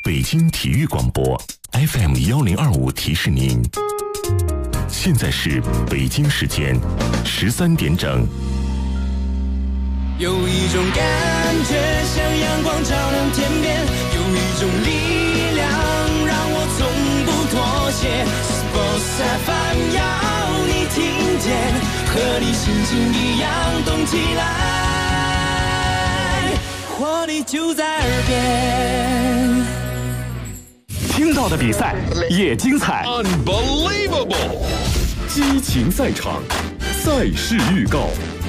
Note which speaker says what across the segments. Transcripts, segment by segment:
Speaker 1: 北京体育广播 FM1025提示您，现在是北京时间13点整。
Speaker 2: 有一种感觉像阳光照亮天边，有一种力量让我从不妥协。Sports FM 要你听见，和你心情一样动起来，活力就在耳边。
Speaker 3: 听到的比赛也精彩
Speaker 4: Unbelievable
Speaker 3: 激情赛场，赛事预告。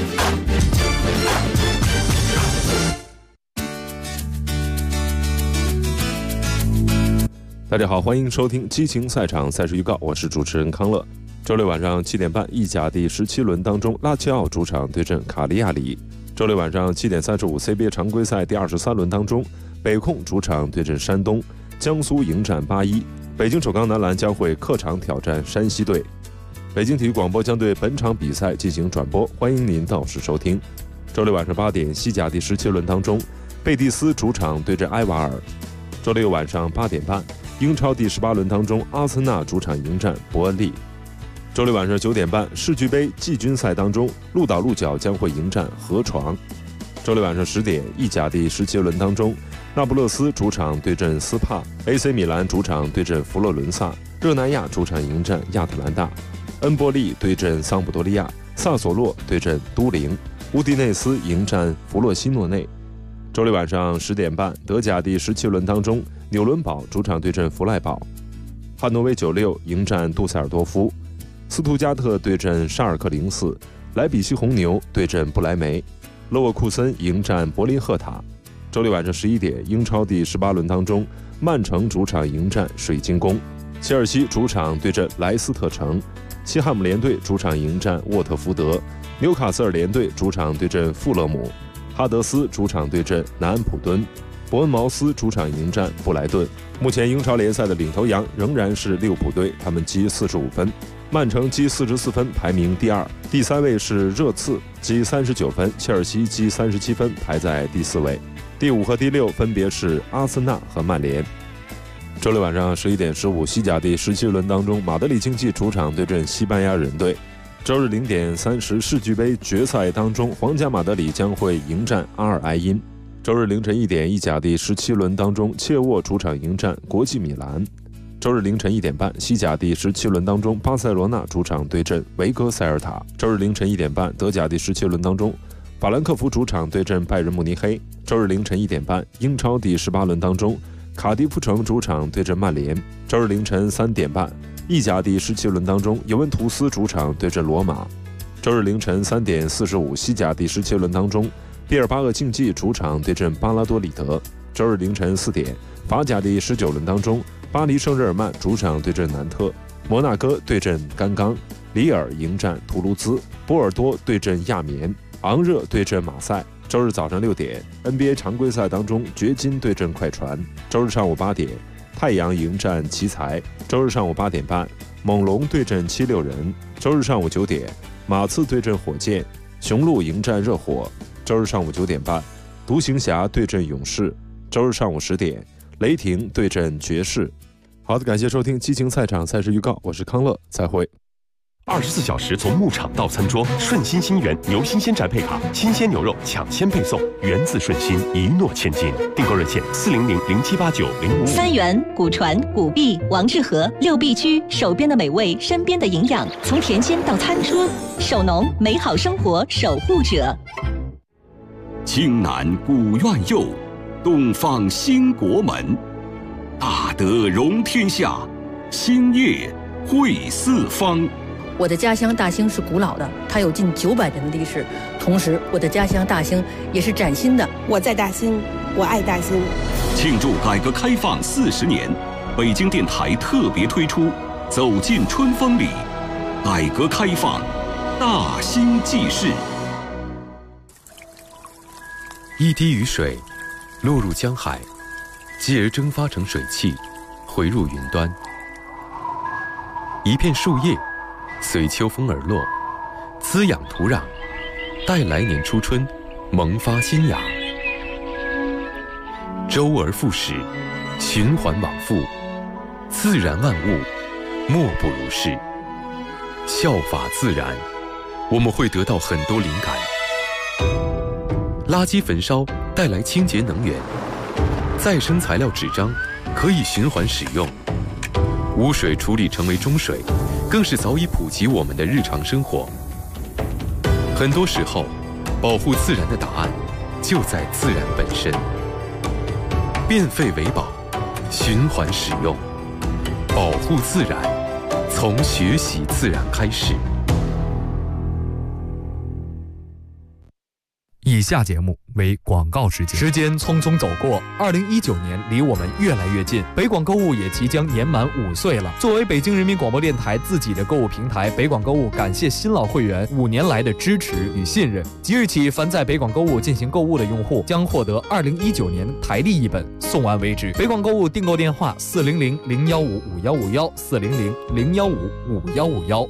Speaker 5: 大家好，欢迎收听激情赛场赛事预告，我是主持人康乐。周六晚上7点半，意甲第17轮当中，拉齐奥主场对阵卡利亚里。周六晚上7点35 CBA 常规赛第23轮当中，北控主场对阵山东，江苏迎战8-1。北京首钢男篮将会客场挑战山西队。北京体育广播将对本场比赛进行转播，欢迎您到时收听。周六晚上8点，西甲第17轮当中，贝蒂斯主场对阵埃瓦尔。周六晚上8点半，英超第18轮当中，阿森纳主场迎战伯恩利。周六晚上9点半，世俱杯季军赛当中，鹿岛鹿角将会迎战河床。周六晚上10点，意甲第17轮当中，那不勒斯主场对阵斯帕， AC 米兰主场对阵佛罗伦萨，热那亚主场迎战亚特兰大，恩波利对阵桑普多利亚，萨索洛对阵都灵，乌迪内斯迎战弗洛西诺内。周六晚上10点半，德甲第17轮当中，纽伦堡主场对阵弗赖堡，汉诺威96迎战杜塞尔多夫，斯图加特对阵沙尔克04，莱比锡红牛对阵不莱梅，勒沃库森迎战柏林赫塔。周六晚上11点，英超第18轮当中，曼城主场迎战水晶宫，切尔西主场对阵莱斯特城，西汉姆联队主场迎战沃特福德，纽卡斯尔联队主场对阵富勒姆，哈德斯主场对阵南安普敦，伯恩茅斯主场迎战布莱顿。目前英超联赛的领头羊仍然是利物浦队，他们积45分，曼城积44分排名第2，第3位是热刺积39分，切尔西积37分排在第4位，第5和第6分别是阿森纳和曼联。周六晚上11点15，西甲第17轮当中，马德里竞技主场对阵西班牙人队。周日0点30，世俱杯决赛当中，皇家马德里将会迎战阿尔埃因。周日凌晨1点，意甲第17轮当中，切沃主场迎战国际米兰。周日凌晨1点半，西甲第17轮当中，巴塞罗那主场对阵维戈塞尔塔。周日凌晨1点半，德甲第17轮当中，法兰克福主场对阵拜仁慕尼黑。周日凌晨1点半，英超第18轮当中，卡迪夫城主场对阵曼联。周日凌晨3点半，意甲第17轮当中，尤文图斯主场对阵罗马。周日凌晨3点45，西甲第17轮当中，毕尔巴鄂竞技主场对阵巴拉多里德。周日凌晨4点，法甲第19轮当中，巴黎圣日耳曼主场对阵南特，摩纳哥对阵甘刚，里尔迎战图卢兹，波尔多对阵亚眠，昂热对阵马赛。周日早上6点 ，NBA 常规赛当中，掘金对阵快船。周日上午8点，太阳迎战奇才。周日上午8点半，猛龙对阵76人。周日上午9点，马刺对阵火箭，雄鹿迎战热火。周日上午9点半，独行侠对阵勇士。周日上午10点，雷霆对阵爵士。好的，感谢收听激情赛场赛事预告，我是康乐，再会。
Speaker 3: 24小时从牧场到餐桌，顺心新源牛新鲜宅配卡，新鲜牛肉抢先配送，源自顺心，一诺千金。订购热线400-0789-055。
Speaker 6: 三元、古传、古币、王致和6必居，手边的美味，身边的营养，从田间到餐桌，守农，美好生活守护者。
Speaker 7: 青南古院右，东方兴国门。大德容天下，兴业惠四方。
Speaker 8: 我的家乡大兴是古老的，它有近900年的历史。同时，我的家乡大兴也是崭新的。
Speaker 9: 我在大兴，我爱大兴。
Speaker 7: 庆祝改革开放40年，北京电台特别推出《走进春风里》，改革开放，大兴纪事。
Speaker 10: 一滴雨水落入江海，继而蒸发成水汽，回入云端。一片树叶随秋风而落，滋养土壤，待来年初春萌发新芽。周而复始， 循环往复，自然万物莫不如是。效法自然，我们会得到很多灵感。垃圾焚烧带来清洁能源，再生材料纸张可以循环使用，污水处理成为中水，更是早已普及我们的日常生活。很多时候，保护自然的答案就在自然本身。变废为宝，循环使用，保护自然，从学习自然开始。
Speaker 11: 以下节目为广告时间。时间匆匆走过，2019年离我们越来越近，北广购物也即将年满5岁了。作为北京人民广播电台自己的购物平台，北广购物感谢新老会员5年来的支持与信任。即日起，凡在北广购物进行购物的用户将获得2019年台历一本，送完为止。北广购物订购电话：400-015-5151，400-015-5151。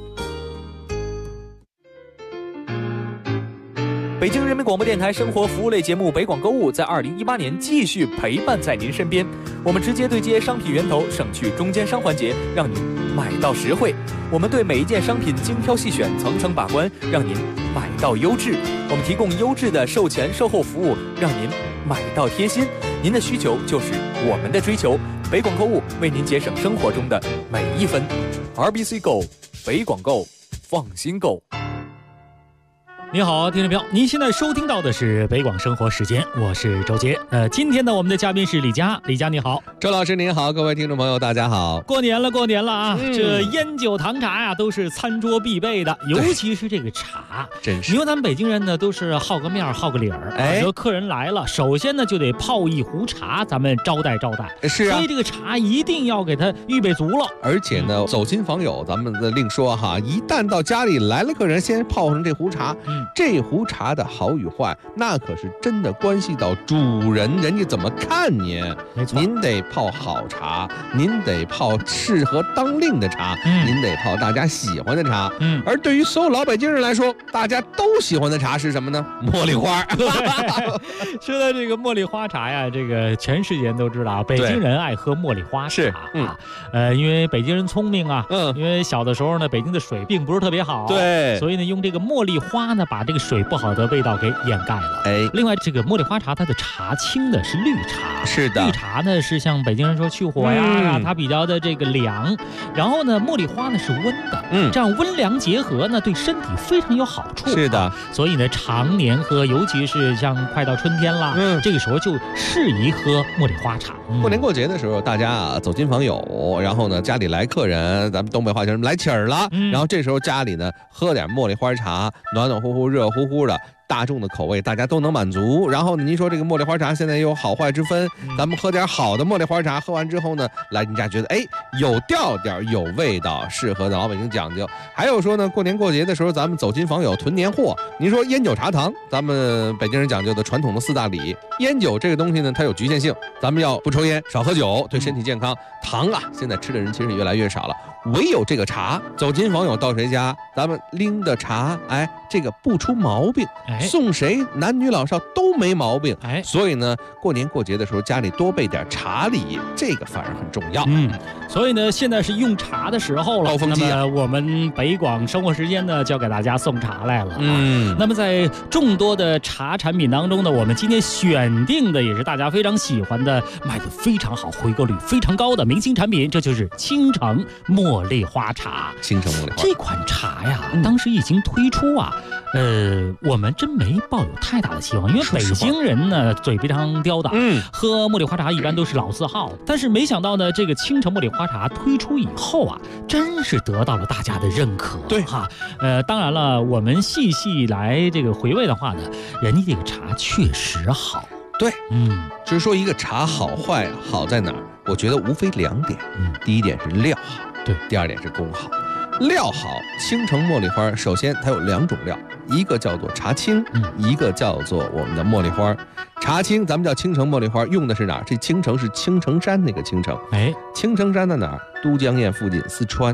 Speaker 11: 北京人民广播电台生活服务类节目北广购物在2018年继续陪伴在您身边。我们直接对接商品源头，省去中间商环节，让您买到实惠。我们对每一件商品精挑细选，层层把关，让您买到优质。我们提供优质的售前售后服务，让您买到贴心。您的需求就是我们的追求。北广购物为您节省生活中的每一分。RBC Go， 北广购，放心购。
Speaker 12: 你好，听众朋友，您现在收听到的是北广生活时间，我是周杰。今天呢，我们的嘉宾是李佳，李佳你好，
Speaker 13: 周老师您好，各位听众朋友大家好。
Speaker 12: 过年了啊！这烟酒糖茶呀，都是餐桌必备的，尤其是这个茶，
Speaker 13: 真是。
Speaker 12: 因为咱们北京人呢，都是好个面好个理儿，说客人来了，首先呢就得泡一壶茶，咱们招待。
Speaker 13: 是啊，
Speaker 12: 所以这个茶一定要给他预备足了。
Speaker 13: 而且呢，走亲访友，咱们另说哈。一旦到家里来了客人，先泡上这壶茶，这壶茶的好与坏，那可是真的关系到主人人家怎么看您。
Speaker 12: 没错，
Speaker 13: 您得泡好茶，您得泡适合当令的茶，您得泡大家喜欢的茶。而对于所有老北京人来说，大家都喜欢的茶是什么呢？茉莉花。
Speaker 12: 说到这个茉莉花茶呀，这个全世界人都知道，北京人爱喝茉莉花茶啊。因为北京人聪明啊，因为小的时候呢，北京的水并不是特别好，
Speaker 13: 对，
Speaker 12: 所以呢，用这个茉莉花呢，把这个水不好的味道给掩盖了。另外这个茉莉花茶，它的茶青的是绿茶，
Speaker 13: 是的，
Speaker 12: 绿茶呢是像北京人说去火呀，它比较的这个凉。然后呢，茉莉花呢是温的，这样温凉结合呢，对身体非常有好处。
Speaker 13: 是的，
Speaker 12: 所以呢，常年喝，尤其是像快到春天了，这个时候就适宜喝茉莉花茶。
Speaker 13: 过年过节的时候，大家走亲访友，然后呢，家里来客人，咱们东北话叫什么来气儿了，然后这时候家里呢喝点茉莉花茶，暖暖乎乎、热乎乎的。大众的口味大家都能满足，然后呢，您说这个茉莉花茶现在有好坏之分，咱们喝点好的茉莉花茶，喝完之后呢，来您家觉得有调调有味道，适合的老北京讲究。还有说呢，过年过节的时候咱们走亲访友囤年货，您说烟酒茶糖，咱们北京人讲究的传统的4大礼，烟酒这个东西呢它有局限性，咱们要不抽烟少喝酒，对身体健康。糖啊现在吃的人其实越来越少了，唯有这个茶，走亲访友到谁家，咱们拎的茶这个不出毛病，送谁男女老少都没毛病。所以呢，过年过节的时候家里多备点茶礼，这个反而很重要。
Speaker 12: 所以呢，现在是用茶的时候了，
Speaker 13: 高峰期
Speaker 12: 那么我们北广生活时间呢，就要给大家送茶来了。那么在众多的茶产品当中呢，我们今天选定的也是大家非常喜欢的，卖得非常好、回购率非常高的明星产品，这就是青城茉莉花茶。
Speaker 13: 青城茉莉花
Speaker 12: 这款茶呀，当时一经推出啊，我们真没抱有太大的希望，因为北京人呢嘴非常刁的，喝茉莉花茶一般都是老字号。但是没想到呢，这个青城茉莉花茶推出以后啊，真是得到了大家的认可。
Speaker 13: 对
Speaker 12: 哈，当然了，我们细细来这个回味的话呢，人家这个茶确实好。
Speaker 13: 对，就是说一个茶好坏好在哪儿？我觉得无非2点，第一点是料好，
Speaker 12: 对，
Speaker 13: 第2点是功好。料好，青城茉莉花首先它有2种料，一个叫做茶青，一个叫做我们的茉莉花。茶青咱们叫青城茉莉花，用的是哪儿？这青城是青城山那个青城。
Speaker 12: 青
Speaker 13: 城山在哪儿？都江堰附近，四川。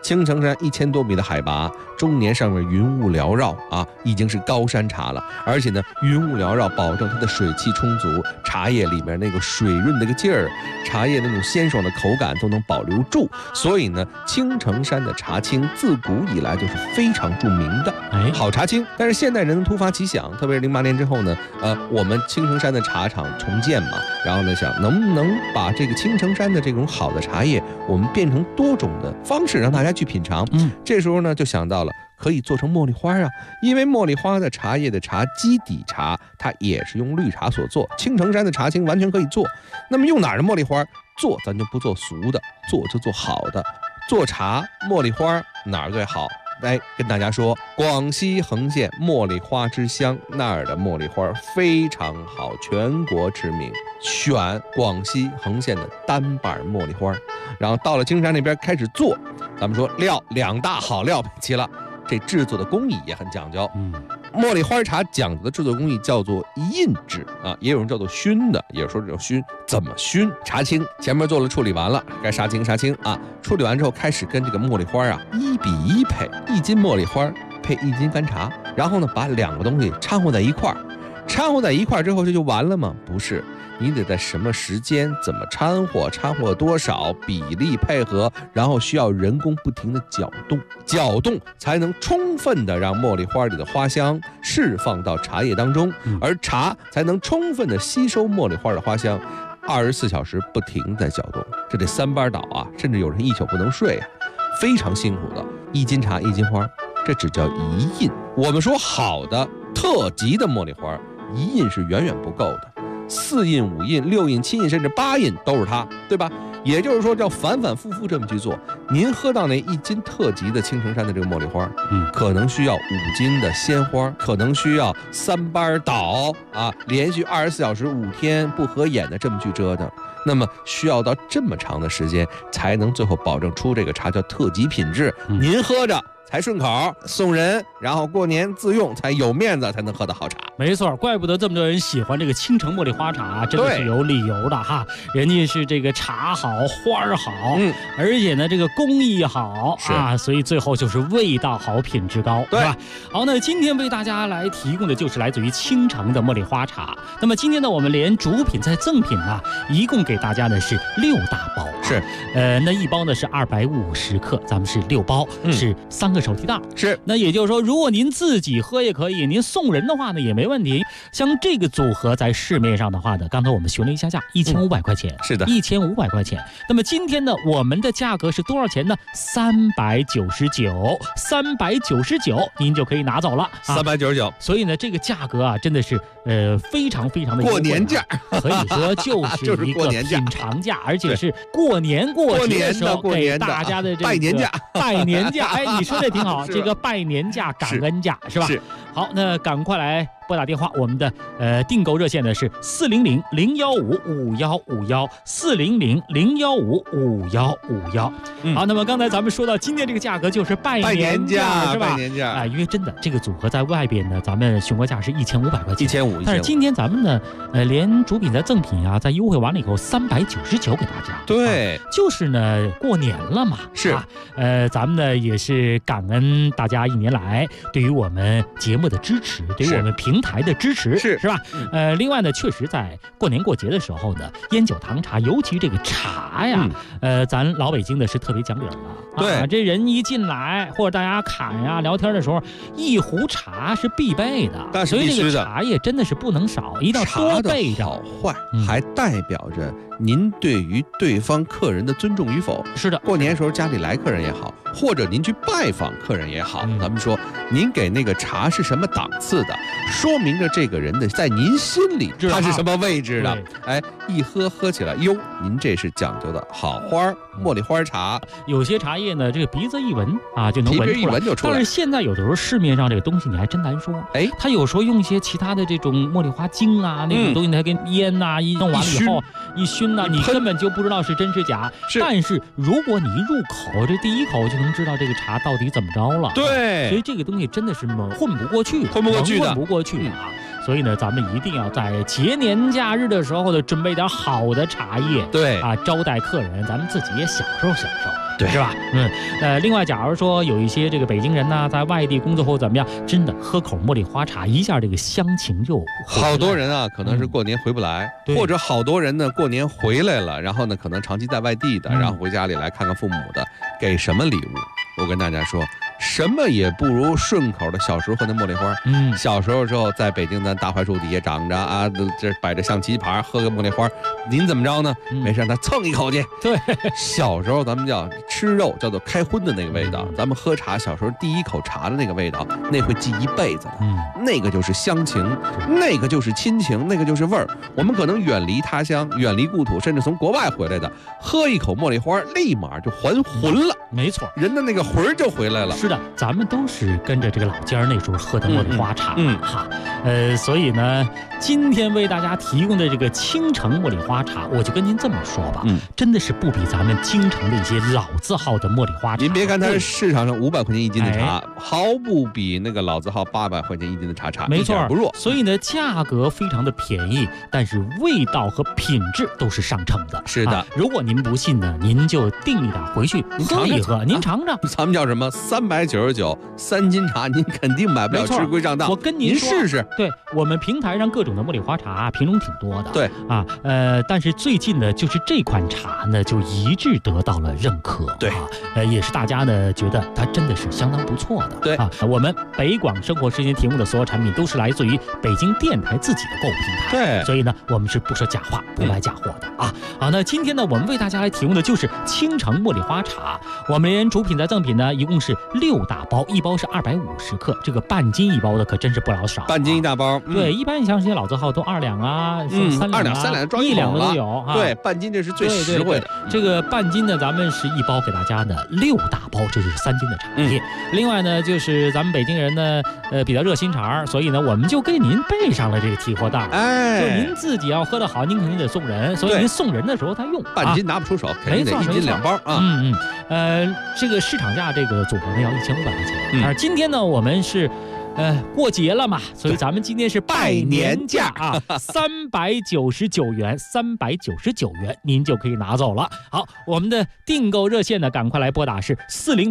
Speaker 13: 青城山1000多米的海拔，终年上面云雾缭绕啊，已经是高山茶了。而且呢，云雾缭绕，保证它的水汽充足，茶叶里面那个水润那个劲儿，茶叶那种鲜爽的口感都能保留住。所以呢，青城山的茶青自古以来就是非常著名的好茶青。但是现代人突发奇想，特别是08年之后呢，我们青城山的茶厂重建嘛，然后呢想能不能把这个青城山的这种好的茶叶，我们变成多种的方式让大家去品尝。这时候呢就想到了可以做成茉莉花啊，因为茉莉花的茶叶的茶基底茶，它也是用绿茶所做，青城山的茶青完全可以做。那么用哪儿的茉莉花做，咱就不做俗的，做就做好的。做茶茉莉花哪儿最好？来跟大家说，广西横县茉莉花之乡那儿的茉莉花非常好，全国知名。选广西横县的单瓣茉莉花，然后到了青山那边开始做。咱们说料2大好料配齐了，这制作的工艺也很讲究。茉莉花茶讲究的制作工艺叫做印制啊，也有人叫做熏的，也说这种熏怎么熏？茶青前面做了处理完了，该杀青杀青啊，处理完之后开始跟这个茉莉花啊1比1配，1斤茉莉花配1斤干茶，然后呢把2个东西掺和在一块儿。掺和在一块儿之后这就完了吗？不是，你得在什么时间怎么掺和，掺和多少比例配合，然后需要人工不停的搅动才能充分的让茉莉花里的花香释放到茶叶当中，而茶才能充分的吸收茉莉花的花香。24小时不停在搅动，这得3班倒啊，甚至有人1宿不能睡啊，非常辛苦的。1斤茶1斤花，这只叫1印。我们说好的特级的茉莉花，1印是远远不够的，4印、5印、6印、7印甚至8印都是它，对吧？也就是说，要反反复复这么去做。您喝到那1斤特级的青城山的这个茉莉花，可能需要5斤的鲜花，可能需要3班倒啊，连续24小时5天不合眼的这么去折腾。那么需要到这么长的时间，才能最后保证出这个茶叫特级品质。您喝着才顺口，送人，然后过年自用才有面子，才能喝到好茶。
Speaker 12: 没错，怪不得这么多人喜欢这个青城茉莉花茶，真的是有理由的哈。人家是这个茶好花好，而且呢这个工艺好啊，所以最后就是味道好品质高，对吧？好，那今天为大家来提供的就是来自于青城的茉莉花茶。那么今天呢我们连主品再赠品呢，一共给大家的是6大包，是那一包呢是250克，咱们是6包，是3个手提袋，是。那也就是说，如果您自己喝也可以，您送人的话呢也没问题。像这个组合在市面上的话呢，刚才我们询了一下价，1500块钱，是的，1500块钱。那么今天呢，我们的价格是多少钱呢？399，您就可以拿走了，399。所以呢，这个价格啊，真的是非常非常的
Speaker 13: 过年价，
Speaker 12: 可以说就是一个品尝价，而且是过年过节的时候给大家的这个拜年价。哎，你说这挺好，这个拜年价、感恩价是吧？是。好，那赶快来拨打电话，我们的订购热线呢是400-015-5151，400-015-5151。好，那么刚才咱们说到今天这个价格就是拜年价，是吧？拜年价啊，因为真的这个组合在外边呢，咱们询过价是1500块钱，1500。但是今天咱们呢，连主品在赠品啊，在优惠完了以后399给大家。对，就是呢过年了嘛，是啊，咱们呢也是感恩大家1年来对于我们节目的支持，对于我们平台的支持，是吧？另外呢，确实在过年过节的时候呢，烟酒糖茶，尤其这个茶呀，咱老北京的是特别讲理了。对，这人一进来或者大家侃呀聊天的时候，一壶茶是必备的，所以这个茶叶真的是不能少，一定要多备着。好坏
Speaker 13: 还代表着您对于对方客人的尊重与否。是的，过年时候家里来客人也好，或者您去拜访客人也好，咱们说您给那个茶是什么档次的，说明着这个人的在您心里他是什么位置的。哎，一喝起来，哟，您这是讲究的好花茉莉花茶。有些茶叶呢，这个鼻子一闻啊就能闻出来，一闻就出来。但是现在有的时候市面上这个东西你还真难说。哎，他有时候用一些其他的这种茉莉花精啊那种东西，它跟烟呐一弄完了以后一熏呐，你根本就不知道是真是假。但是如果你一入口，这第一口就能知道这个茶到底怎么着了。对，所以这个东西真的是混不过去的，混不过去的啊。所以呢，咱们一定要在节年假日的时候呢，准备点好的茶叶，对啊，招待客人，咱们自己也享受享受。 对，
Speaker 12: 是吧？另外，假如说有一些这个北京人呢，在外地工作后怎么样，真的喝口茉莉花茶，一下这个乡情又
Speaker 13: 好多人啊，可能是过年回不来，或者好多人呢过年回来了，然后呢可能长期在外地的，然后回家里来看看父母的，给什么礼物？我跟大家说，什么也不如顺口的小时候喝那茉莉花。小时候之后，在北京咱大槐树底下长着啊，这摆着象棋盘，喝个茉莉花，您怎么着呢？没事，他蹭一口去。
Speaker 12: 对，
Speaker 13: 小时候咱们叫吃肉，叫做开荤的那个味道。咱们喝茶，小时候第一口茶的那个味道，那会记一辈子的。那个就是乡情，那个就是亲情，那个就是味儿。我们可能远离他乡，远离故土，甚至从国外回来的，喝一口茉莉花，立马就还魂了。
Speaker 12: 没错，
Speaker 13: 人的那个魂儿就回来了。
Speaker 12: 是的，咱们都是跟着这个老家那时候喝的茉莉花茶。所以呢，今天为大家提供的这个青城茉莉花茶，我就跟您这么说吧，真的是不比咱们京城的一些老字号的茉莉花茶。
Speaker 13: 您别看它是市场上500块钱一斤的茶，毫不比那个老字号800块钱一斤的茶差，
Speaker 12: 没错，
Speaker 13: 不弱。
Speaker 12: 所以呢，价格非常的便宜，但是味道和品质都是上乘的。
Speaker 13: 是的，
Speaker 12: 如果您不信呢，您就订一打回去喝一喝，您尝尝。
Speaker 13: 咱们叫什么？399，3斤茶，您肯定买不了，吃亏上当。
Speaker 12: 我跟您说，
Speaker 13: 试试。
Speaker 12: 对，我们平台上各种的茉莉花茶品种挺多的。
Speaker 13: 对
Speaker 12: 啊，但是最近呢，就是这款茶呢，就一致得到了认可。
Speaker 13: 对
Speaker 12: 也是大家呢觉得它真的是相当不错的。
Speaker 13: 对
Speaker 12: 我们北广生活时间提供的所有产品都是来自于北京电台自己的购物平台。
Speaker 13: 对，
Speaker 12: 所以呢，我们是不说假话、不卖假货的啊。好，那今天呢，我们为大家来提供的就是青城茉莉花茶。我们连主品再赠品呢，一共是6大包，一包是250克，这个半斤一包的可真是不老少。
Speaker 13: 半斤一大包，
Speaker 12: 对，一般你像这些老字号都2两啊，3两、
Speaker 13: 3两装
Speaker 12: 1两的都有啊。
Speaker 13: 对，半斤这是最实惠的。
Speaker 12: 这个半斤呢，咱们是一包给大家的6大包，这就是3斤的茶叶。另外呢，就是咱们北京人呢，比较热心肠，所以呢，我们就给您备上了这个提货袋。就您自己要喝得好，您肯定得送人，所以您送人的时候他用
Speaker 13: 半斤拿不出手，肯定得1斤2包啊。
Speaker 12: 这个市场价这个组合呢要1500块钱，但是今天呢我们是。过节了嘛，所以咱们今天是拜年价啊，399元，399元，您就可以拿走了。好，我们的订购热线呢，赶快来拨打是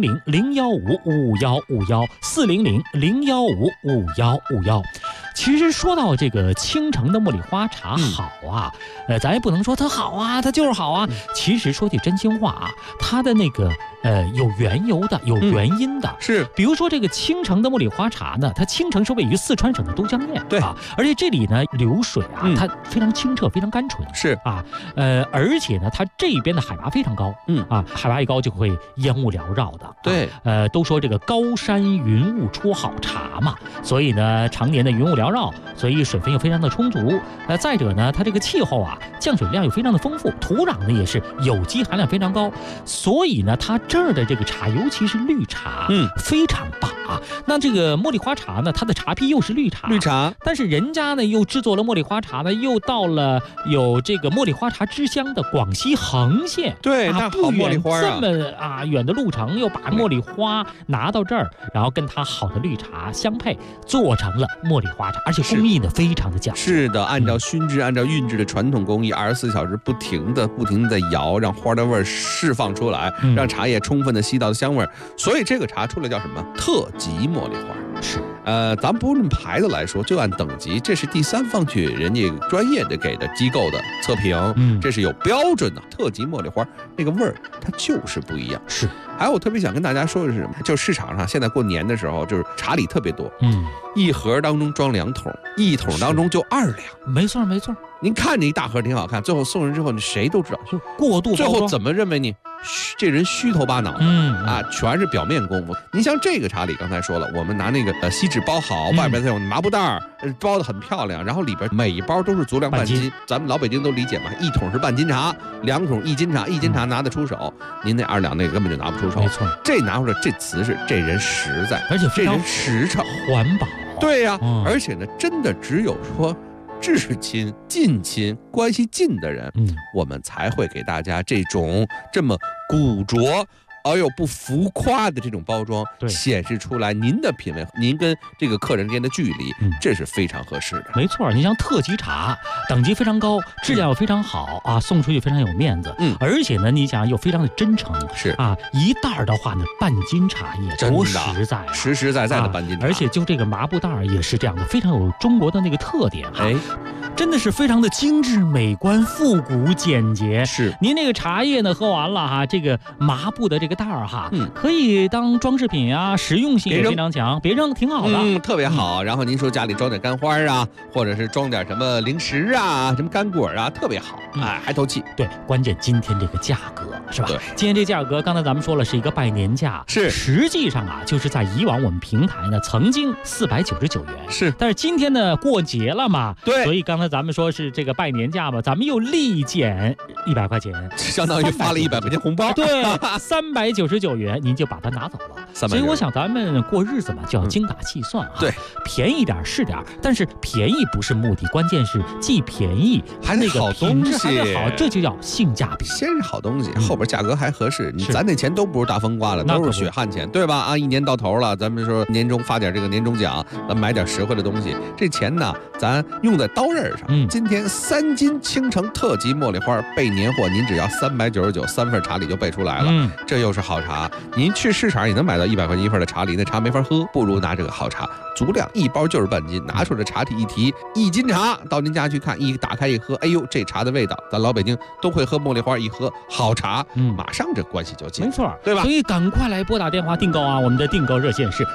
Speaker 12: 400-015-5151，400-015-5151。其实说到这个青城的茉莉花茶好啊，咱也不能说它好啊，它就是好啊。其实说句真心话啊，它的那个有缘由的，有原因的。
Speaker 13: 是，
Speaker 12: 比如说这个青城的茉莉花茶呢，它青城是位于四川省的都江堰，
Speaker 13: 对
Speaker 12: 啊，而且这里呢流水啊，它非常清澈，非常甘醇，
Speaker 13: 是
Speaker 12: 啊，而且呢，它这边的海拔非常高，海拔一高就会烟雾缭绕的，
Speaker 13: 对，
Speaker 12: 都说这个高山云雾出好茶嘛，所以呢，常年的云雾缭绕，所以水分又非常的充足，再者呢，它这个气候啊，降水量又非常的丰富，土壤呢也是有机含量非常高，所以呢，它这儿的这个茶，尤其是绿茶，非常棒啊。那这个茉莉花茶呢，它的茶坯又是绿茶，但是人家呢又制作了茉莉花茶呢，又到了有这个茉莉花茶之乡的广西横县，
Speaker 13: 对，那
Speaker 12: 不远
Speaker 13: 这
Speaker 12: 么远的路程，又把茉莉花拿到这儿，然后跟它好的绿茶相配，做成了茉莉花茶，而且工艺呢非常的讲究。
Speaker 13: 是的，按照熏制、按照韵制的传统工艺，24小时不停的在摇，让花的味儿释放出来，让茶叶充分的吸到香味儿。所以这个茶出来叫什么？特级茉莉花。
Speaker 12: 是，
Speaker 13: 咱不论牌子来说，就按等级，这是第三方去人家专业的给的机构的测评，这是有标准的。特级茉莉花那个味儿，它就是不一样。
Speaker 12: 是，
Speaker 13: 还有我特别想跟大家说的是什么？就市场上现在过年的时候，就是茶礼特别多，一盒当中装2桶，一桶当中就2两。
Speaker 12: 没错没错，
Speaker 13: 您看着一大盒挺好看，最后送人之后，你谁都知道
Speaker 12: 就过度包装，
Speaker 13: 最后怎么认为你这人虚头巴脑，全是表面功夫。您像这个茶礼，刚才说了，我们拿那个锡纸包好，外边再用麻布袋包得很漂亮，然后里边每一包都是足量半斤。咱们老北京都理解嘛，一桶是半斤茶，2桶1斤茶，1斤茶拿得出手，您那2两那个根本就拿不出手。
Speaker 12: 没错，
Speaker 13: 这拿出来这瓷实，这人实在，
Speaker 12: 而且
Speaker 13: 这人实诚
Speaker 12: 环保。
Speaker 13: 对呀，而且呢，真的只有说至亲、近亲关系近的人，我们才会给大家这种这么古拙、 而又不浮夸的这种包装，显示出来您的品味，您跟这个客人之间的距离，这是非常合适的。
Speaker 12: 没错，你像特级茶，等级非常高，质量又非常好啊，送出去非常有面子。而且呢，你想又非常的真诚，
Speaker 13: 是
Speaker 12: 啊，一袋的话呢，半斤茶叶多实在，
Speaker 13: 实实在在的半斤茶。
Speaker 12: 而且就这个麻布袋也是这样的，非常有中国的那个特点哈。真的是非常的精致、美观、复古、简洁。
Speaker 13: 是，
Speaker 12: 您那个茶叶呢喝完了哈，这个麻布的这个袋儿哈，可以当装饰品啊，实用性也非常强，别扔，挺好的，
Speaker 13: 特别好。然后您说家里装点干花啊，或者是装点什么零食啊、什么干果啊，特别好，哎，还透气。
Speaker 12: 对，关键今天这个价格是吧？
Speaker 13: 对，
Speaker 12: 今天这价格，刚才咱们说了是一个拜年价，
Speaker 13: 是，
Speaker 12: 实际上啊，就是在以往我们平台呢曾经499元，
Speaker 13: 是，
Speaker 12: 但是今天呢过节了嘛，
Speaker 13: 对，
Speaker 12: 所以刚才咱们说是这个拜年价嘛，咱们又立减100块钱，
Speaker 13: 相当于发了100块钱红包。
Speaker 12: 对，399元您就把它拿走了。所以我想咱们过日子嘛，就要精打细算啊。
Speaker 13: 对，
Speaker 12: 便宜点是点，但是便宜不是目的，关键是既便宜
Speaker 13: 还那个好东西，
Speaker 12: 还好，这就叫性价比。
Speaker 13: 先是好东西，后边价格还合适。咱那钱都不是大风刮了，都是血汗钱，对吧？啊，一年到头了，咱们说年终发点这个年终奖，咱买点实惠的东西，这钱呢，咱用在刀刃上。今天3斤青城特级茉莉花备年货，您只要399，3份茶礼就备出来了。这又是好茶，您去市场也能买到100块钱一份的茶礼，那茶没法喝，不如拿这个好茶，足量1包就是半斤，拿出这茶体一提，1斤茶到您家去看，一打开一喝，哎呦，这茶的味道，咱老北京都会喝茉莉花，一喝好茶，马上这关系就近，
Speaker 12: 没错，
Speaker 13: 对吧？
Speaker 12: 所以赶快来拨打电话订购啊！我们的订购热线是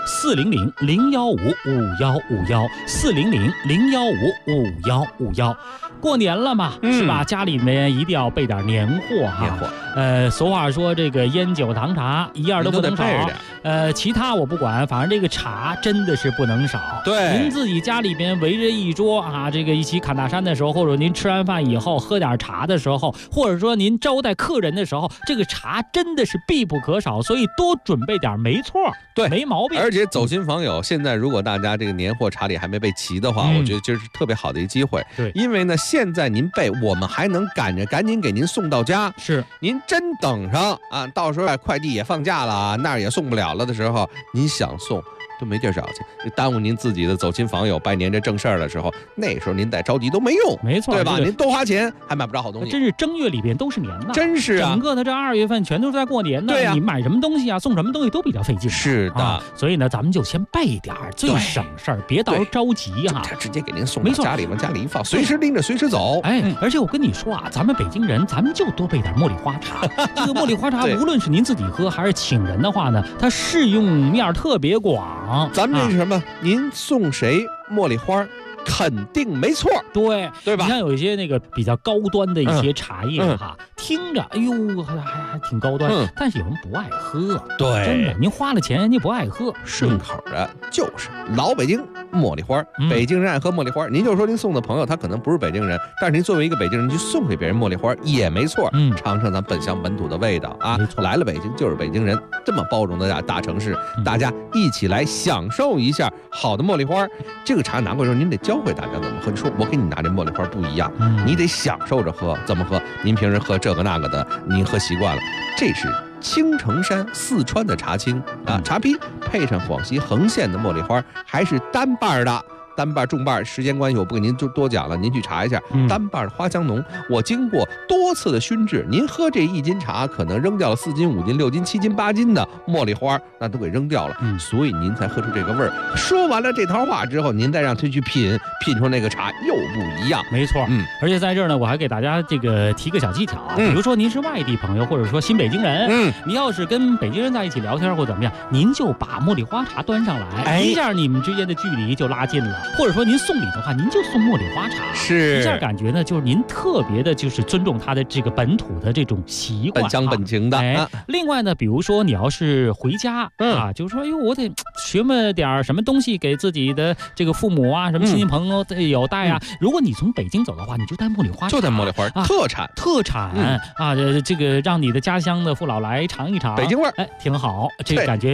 Speaker 12: 400-015-5151，400-015-5151。过年了嘛，是吧？家里面一定要备点年货哈。俗话说这个烟酒糖茶一样都不能少。其他我不管，反正这个茶真的是不能少。
Speaker 13: 对，
Speaker 12: 您自己家里边围着一桌啊，这个一起侃大山的时候，或者您吃完饭以后喝点茶的时候，或者说您招待客人的时候，这个茶真的是必不可少，所以多准备点没错，
Speaker 13: 对，
Speaker 12: 没毛病。
Speaker 13: 而且走亲访友，现在如果大家这个年货茶礼还没备齐的话，我觉得这是特别好的一机会。
Speaker 12: 对，
Speaker 13: 因为呢，现在您备，我们还能赶紧给您送到家。
Speaker 12: 是，
Speaker 13: 您真等上啊，到时候快递也放假了，那儿也送不了了的时候，您想送都没地儿找去，就耽误您自己的走亲访友、拜年这正事儿的时候，那时候您再着急都没用，
Speaker 12: 没错，
Speaker 13: 对吧？您多花钱还买不着好东西，
Speaker 12: 真是正月里边都是年呐，
Speaker 13: 真是啊，
Speaker 12: 整个的这2月份全都是在过年呢。
Speaker 13: 对呀，
Speaker 12: 你买什么东西啊，送什么东西都比较费劲。
Speaker 13: 是的，
Speaker 12: 所以呢，咱们就先备点儿，最省事儿，别到时候着急哈。
Speaker 13: 他直接给您送到家里，往家里一放，随时拎着，随时走。
Speaker 12: 哎，而且我跟你说啊，咱们北京人，咱们就多备点茉莉花茶。这个茉莉花茶，无论是您自己喝还是请人的话呢，它适用面特别广。
Speaker 13: 咱们这是什么？您送谁茉莉花？肯定没错，
Speaker 12: 对吧？你像有一些那个比较高端的一些茶叶哈，听着哎呦还挺高端，但是有人不爱喝。
Speaker 13: 对，
Speaker 12: 真的，您花了钱人家不爱喝，
Speaker 13: 顺口的就是老北京茉莉花。北京人爱喝茉莉花，您就说您送的朋友他可能不是北京人，但是您作为一个北京人去送给别人茉莉花也没错。尝尝咱本乡本土的味道啊！来了北京就是北京人，这么包容的大城市，大家一起来享受一下好的茉莉花。这个茶拿过之后，您得教会大家怎么喝。你说我给你拿这茉莉花不一样，你得享受着喝，怎么喝？您平时喝这个那个的，您喝习惯了，这是青城山四川的茶青啊，茶坯配上广西横县的茉莉花，还是单瓣的。单瓣重瓣，时间关系我不给您就多讲了，您去查一下。单瓣的花香浓，我经过多次的熏制，您喝这1斤茶可能扔掉了4斤、5斤、6斤、7斤、8斤的茉莉花，那都给扔掉了。所以您才喝出这个味儿。说完了这套话之后，您再让他去品出那个茶又不一样。
Speaker 12: 没错，而且在这儿呢，我还给大家这个提个小技巧啊，比如说您是外地朋友，或者说新北京人，你要是跟北京人在一起聊天或怎么样，您就把茉莉花茶端上来，一下你们之间的距离就拉近了。或者说您送礼的话，您就送茉莉花茶，
Speaker 13: 是
Speaker 12: 一下感觉呢，就是您特别的，就是尊重他的这个本土的这种习惯，
Speaker 13: 本乡本情的。
Speaker 12: 另外呢，比如说你要是回家啊，就是说，哎呦，我得学么点什么东西给自己的这个父母啊，什么亲戚朋友有带啊。如果你从北京走的话，你就带茉莉花茶，
Speaker 13: 就带茉莉花，特产
Speaker 12: 啊，这个让你的家乡的父老来尝一尝
Speaker 13: 北京味儿，
Speaker 12: 哎，挺好，这个感觉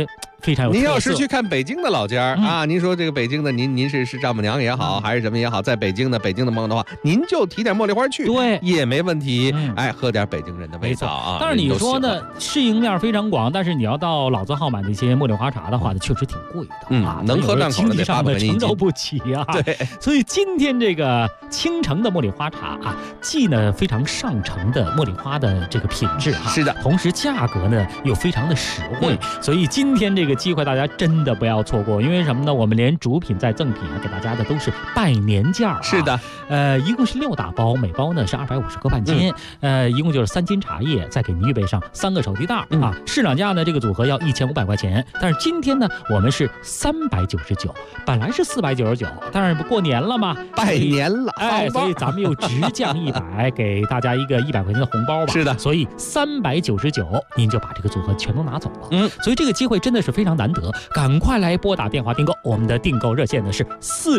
Speaker 12: 非常有特色。
Speaker 13: 您要是去看北京的老家啊，您说这个北京的您是丈母娘也好，还是什么也好，在北京的朋友的话，您就提点茉莉花去，
Speaker 12: 对，
Speaker 13: 也没问题。喝点北京人的味道啊。
Speaker 12: 但是你说呢，适应面非常广，但是你要到老字号买那些茉莉花茶的话呢，确实挺贵的
Speaker 13: 能喝两口的
Speaker 12: 上的承受不起啊。
Speaker 13: 对，
Speaker 12: 所以今天这个青城的茉莉花茶啊，既呢非常上乘的茉莉花的这个品质
Speaker 13: 是的，
Speaker 12: 同时价格呢又非常的实惠，所以今天这个机会大家真的不要错过，因为什么呢？我们连主品再赠品给大家的都是拜年价
Speaker 13: 是的，
Speaker 12: 一共是6大包，每包呢是250克半斤，一共就是3斤茶叶，再给您预备上3个手提袋啊。市场价呢这个组合要1500块钱，但是今天呢我们是399，本来是499，但是不过年了嘛，
Speaker 13: 拜年了，
Speaker 12: 所以咱们又直降100，给大家一个100块钱的红包吧。
Speaker 13: 是的，
Speaker 12: 所以399您就把这个组合全都拿走了。所以这个机会真的是非常难得，赶快来拨打电话订购，我们的订购热线呢是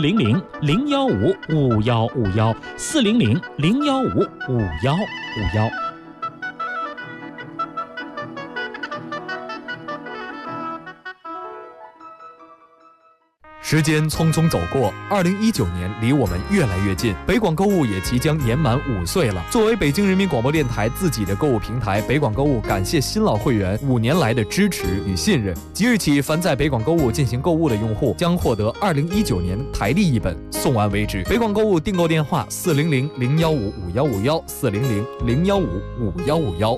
Speaker 12: 400-015-5151，400-015-5151。
Speaker 11: 时间匆匆走过，2019年离我们越来越近，北广购物也即将年满5岁了。作为北京人民广播电台自己的购物平台，北广购物感谢新老会员5年来的支持与信任。即日起，凡在北广购物进行购物的用户将获得2019年台历一本，送完为止。北广购物订购电话：400-015-5151，400-015-5151。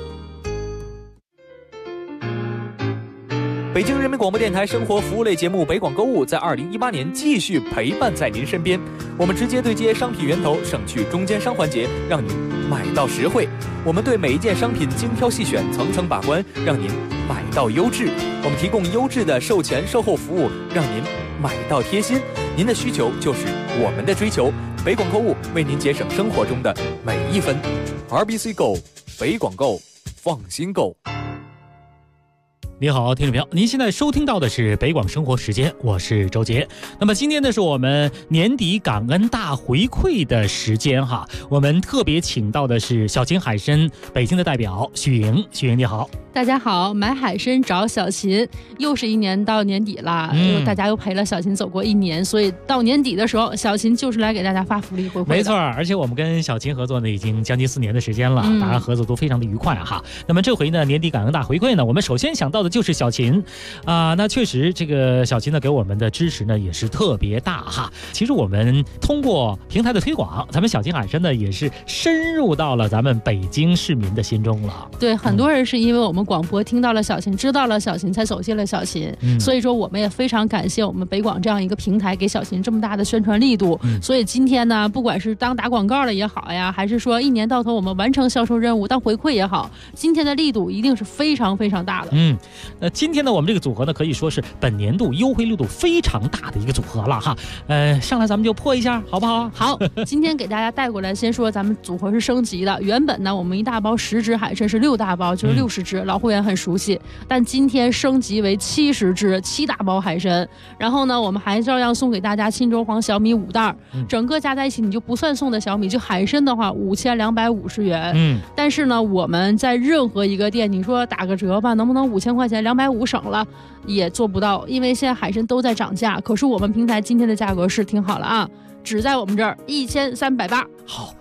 Speaker 11: 北京人民广播电台生活服务类节目北广购物在2018年继续陪伴在您身边。我们直接对接商品源头，省去中间商环节，让您买到实惠。我们对每一件商品精挑细选，层层把关，让您买到优质。我们提供优质的售前售后服务，让您买到贴心。您的需求就是我们的追求。北广购物为您节省生活中的每一分。RBC Go， 北广购，放心购。
Speaker 12: 你好，听众朋友，您现在收听到的是北广生活时间，我是周杰。那么今天呢是我们年底感恩大回馈的时间哈，我们特别请到的是小秦海参北京的代表许莹。许莹你好。
Speaker 14: 大家好，买海参找小秦，又是一年到年底了，大家又陪了小秦走过1年，所以到年底的时候，小秦就是来给大家发福利回馈的。
Speaker 12: 没错，而且我们跟小秦合作呢已经将近4年的时间了，大家合作都非常的愉快哈。那么这回呢年底感恩大回馈呢，我们首先想到的就是小秦那确实这个小秦呢给我们的支持呢也是特别大哈。其实我们通过平台的推广，咱们小秦海参呢也是深入到了咱们北京市民的心中了。
Speaker 14: 对，很多人是因为我们广播听到了小秦，知道了小秦，才走进了小秦，所以说我们也非常感谢我们北广这样一个平台给小秦这么大的宣传力度。所以今天呢，不管是当打广告了也好呀，还是说1年到头我们完成销售任务当回馈也好，今天的力度一定是非常非常大的。
Speaker 12: 今天呢我们这个组合呢可以说是本年度优惠力度非常大的一个组合了哈。上来咱们就破一下好不好？
Speaker 14: 好，今天给大家带过来，先说咱们组合是升级的。原本呢我们1大包10只海参是6大包，就是60只，老会员很熟悉。但今天升级为70只7大包海参，然后呢我们还照样送给大家沁州黄小米5袋，整个加在一起你就不算送的小米，就海参的话5250元。但是呢我们在任何一个店，你说打个折吧，能不能5000块钱250省了？也做不到，因为现在海参都在涨价。可是我们平台今天的价格是挺好了啊，只在我们这儿1380。
Speaker 12: 好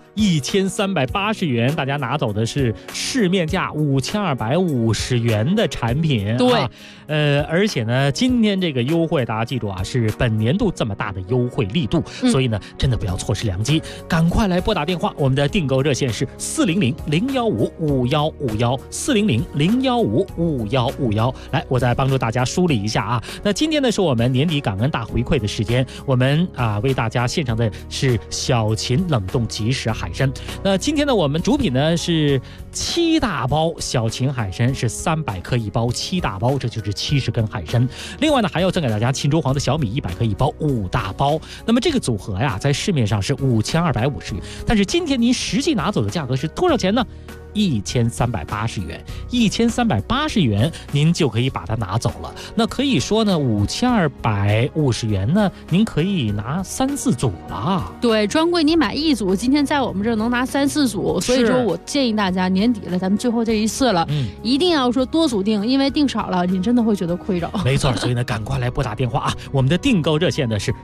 Speaker 12: ，1380元，大家拿走的是市面价5250元的产品。
Speaker 14: 对，
Speaker 12: 而且呢，今天这个优惠大家记住啊，是本年度这么大的优惠力度，所以呢，真的不要错失良机，赶快来拨打电话，我们的订购热线是400-015-5151，400-015-5151。来，我再帮助大家梳理一下啊。那今天呢，是我们年底感恩大回馈的时间，我们为大家献上的是小秦冷冻即食海参。那今天呢我们主品呢是7大包小秦海参，是300克一包7大包，这就是70根海参。另外呢还要赠给大家沁州黄的小米100克一包5大包。那么这个组合呀在市面上是5250元，但是今天您实际拿走的价格是多少钱呢 1380元，1380元您就可以把它拿走了。那可以说呢，5250元呢，您可以拿3、4组了。
Speaker 14: 对，专柜你买1组，今天在我们这儿能拿3、4组，所以说我建议大家年底了，咱们最后这一次了，一定要说多组订，因为订少了，你真的会觉得亏着。
Speaker 12: 没错，所以呢，赶快来拨打电话啊！我们的订购热线呢是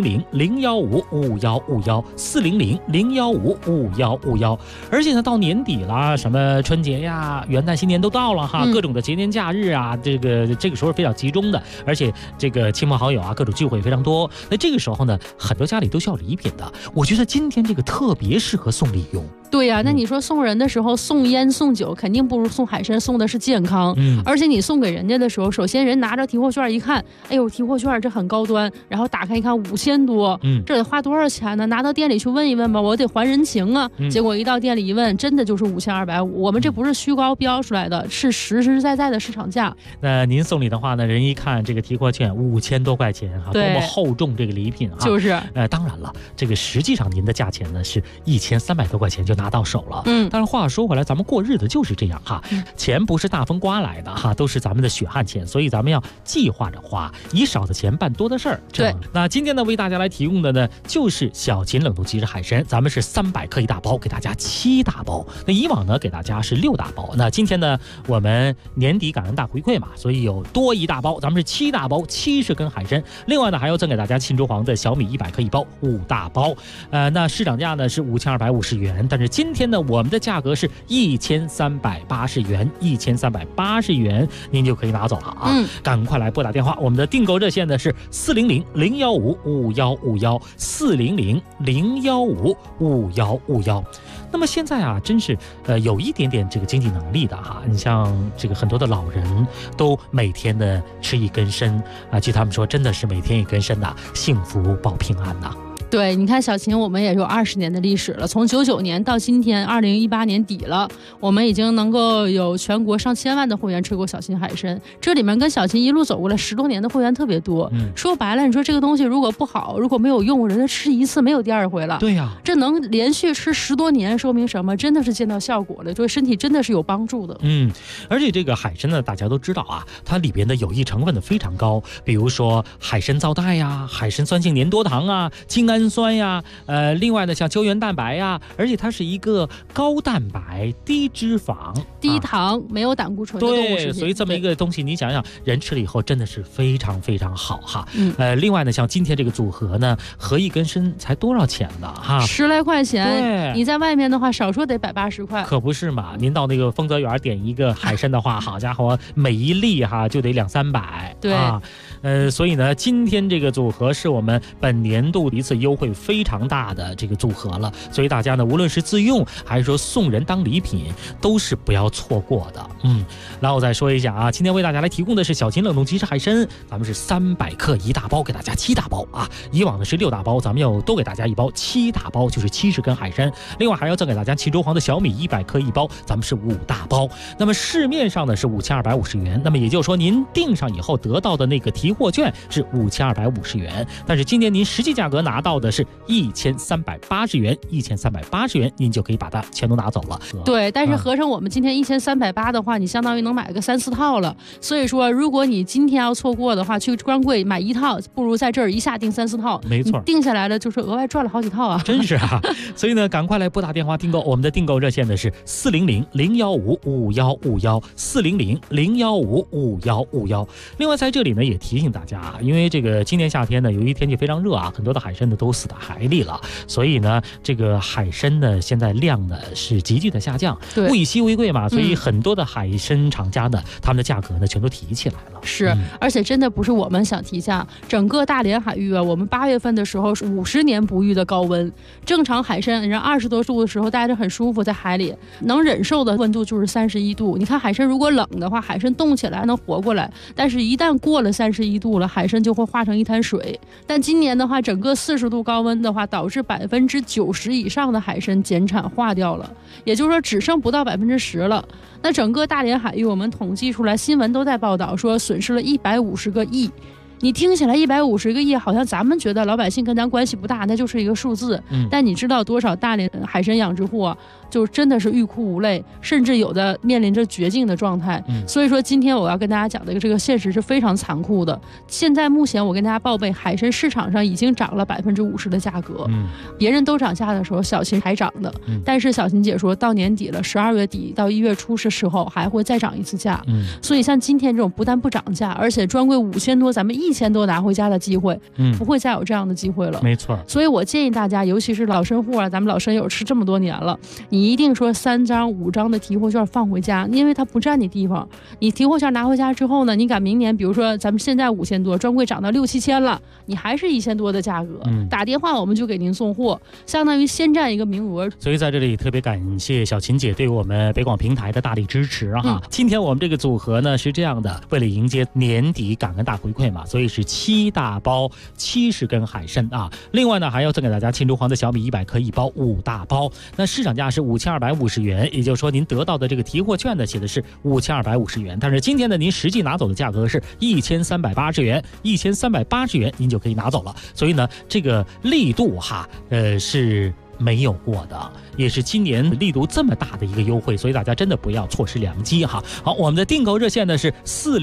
Speaker 12: 400-015-5151，400-015-5151。而且呢，到年底啦，什么春节呀、元旦、新年都到了哈，各种的节年假日啊，这个时候非常集中的，而且这个亲朋好友啊，各种聚会非常多。那这个时候呢，很多家里都需要礼品的。我觉得今天这个特别适合送礼用。
Speaker 14: 对呀，那你说送人的时候送烟送酒，肯定不如送海参送的是健康。而且你送给人家的时候，首先人拿着提货券一看，哎呦，提货券这很高端，然后打开一看5000多，这得花多少钱呢？拿到店里去问一问吧，我得还人情啊。结果一到店里一问，真的就是5250，我们这不是虚高标出来的，是实实在在的市场价。
Speaker 12: 那您送礼的话呢，人一看这个提货券5000多块钱哈，多么厚重这个礼品哈。
Speaker 14: 就是，
Speaker 12: 当然了，这个实际上您的价钱呢是1300多块钱就拿到手了。但是话说回来，咱们过日子就是这样哈，钱不是大风刮来的哈，都是咱们的血汗钱，所以咱们要计划着花，以少的钱办多的事儿。
Speaker 14: 对，
Speaker 12: 那今天呢，为大家来提供的呢，就是小秦冷冻即食海参，咱们是300克1大包，给大家7大包。那以往呢，给大家是6大包。那今天呢，我们年底感恩大回馈嘛，所以有多1大包，咱们是7大包，70根海参。另外呢，还要赠给大家沁州黄的小米100克1包，5大包。那市场价呢是5250元，但是今天呢，我们的价格是1380元，1380元您就可以拿走了啊！赶快来拨打电话，我们的订购热线呢是400-015-5151，400-015-5151。那么现在啊，真是有一点点这个经济能力的哈，你像这个很多的老人都每天的吃1根参啊，据他们说，真的是每天1根参呐，幸福保平安呐。
Speaker 14: 对，你看小秦，我们也有20年的历史了，从99年到今天2018年底了，我们已经能够有全国上千万的会员吃过小秦海参，这里面跟小秦一路走过来10多年的会员特别多。说白了，你说这个东西如果不好，如果没有用，人家吃1次没有第2回了。
Speaker 12: 对呀，
Speaker 14: 这能连续吃10多年，说明什么？真的是见到效果了，对身体真的是有帮助的。
Speaker 12: 而且这个海参呢，大家都知道啊，它里边的有益成分呢非常高，比如说海参皂苷呀、海参酸性粘多糖啊、精氨酸呀，另外呢像胶原蛋白呀，而且它是一个高蛋白、低脂肪、
Speaker 14: 低糖、没有胆固醇的动物食品。
Speaker 12: 对，所以这么一个东西，你想想，人吃了以后真的是非常非常好哈。另外呢，像今天这个组合呢，合1根参才多少钱呢？哈
Speaker 14: ，10来块钱。
Speaker 12: 对，
Speaker 14: 你在外面的话，少说得180块。
Speaker 12: 可不是嘛？您到那个丰泽园点一个海参的话，好家伙，每一粒哈就得200-300。
Speaker 14: 对
Speaker 12: 啊。所以呢，今天这个组合是我们本年度一次优惠非常大的这个组合了，所以大家呢，无论是自用还是说送人当礼品，都是不要错过的。然后我再说一下啊，今天为大家来提供的是小秦冷冻即食海参，咱们是300克1大包，给大家7大包啊。以往的是6大包，咱们要多给大家1包，7大包就是70根海参。另外还要赠给大家沁州黄的小米100克1包，咱们是5大包。那么市面上呢是5250元，那么也就是说您订上以后得到的那个提货券是5250元，但是今年您实际价格拿到的是1380元，1380元您就可以把它全都拿走了。
Speaker 14: 对，但是合成我们今天1380的话，你相当于能买个3、4套了。所以说，如果你今天要错过的话，去专柜买1套，不如在这儿一下订3、4套。
Speaker 12: 没错，
Speaker 14: 定下来了就是额外赚了好几套啊！
Speaker 12: 真是啊！所以呢，赶快来拨打电话订购，我们的订购热线呢是400-015-5151，400-015-5151。另外在这里呢也提醒大家啊，因为这个今年夏天呢，由于天气非常热啊，很多的海参呢都死在海里了，所以呢，这个海参呢现在量呢是急剧的下降，物以稀为贵嘛，所以很多的海参厂家呢，他们的价格呢全都提起来了。
Speaker 14: 是，而且真的不是我们想提价，整个大连海域啊，我们8月份的时候是50年不遇的高温，正常海参人20多度的时候待着很舒服，在海里能忍受的温度就是31度。你看海参如果冷的话，海参冻起来能活过来，但是一旦过了31度了，海参就会化成一滩水。但今年的话，整个40度高温的话，导致90%以上的海参减产化掉了，也就是说只剩不到10%了。那整个大连海域我们统计出来，新闻都在报道说损失了150个亿。你听起来150个亿，好像咱们觉得老百姓跟咱关系不大，那就是一个数字。但你知道多少大连海参养殖户啊， 就真的是欲哭无泪，甚至有的面临着绝境的状态。所以说今天我要跟大家讲的这个现实是非常残酷的。现在目前我跟大家报备，海参市场上已经涨了50%的价格。别人都涨价的时候，小秦还涨的。但是小秦姐说到年底了，12月底到1月初是时候还会再涨一次价。所以像今天这种不但不涨价，而且专柜5000多，咱们1000多拿回家的机会，不会再有这样的机会了。
Speaker 12: 没错。
Speaker 14: 所以我建议大家，尤其是老身户啊，咱们老身友吃这么多年了，你一定说3张5张的提货券放回家，因为它不占你地方。你提货券拿回家之后呢，你赶明年，比如说咱们现在5000多，专柜涨到6、7千了，你还是1000多的价格，打电话我们就给您送货，相当于先占一个名额。
Speaker 12: 所以在这里特别感谢小秦姐对我们北广平台的大力支持哈。今天我们这个组合呢是这样的，为了迎接年底感恩大回馈嘛，所以是7大包70根海参啊。另外呢还要赠给大家庆州黄的小米100克1包5大包，那市场价是5250元，也就是说您得到的这个提货券呢写的是5250元，但是今天呢您实际拿走的价格是1380元，1380元您就可以拿走了。所以呢这个力度哈是没有过的，也是今年力度这么大的一个优惠，所以大家真的不要错失良机哈。好，我们的订购热线呢是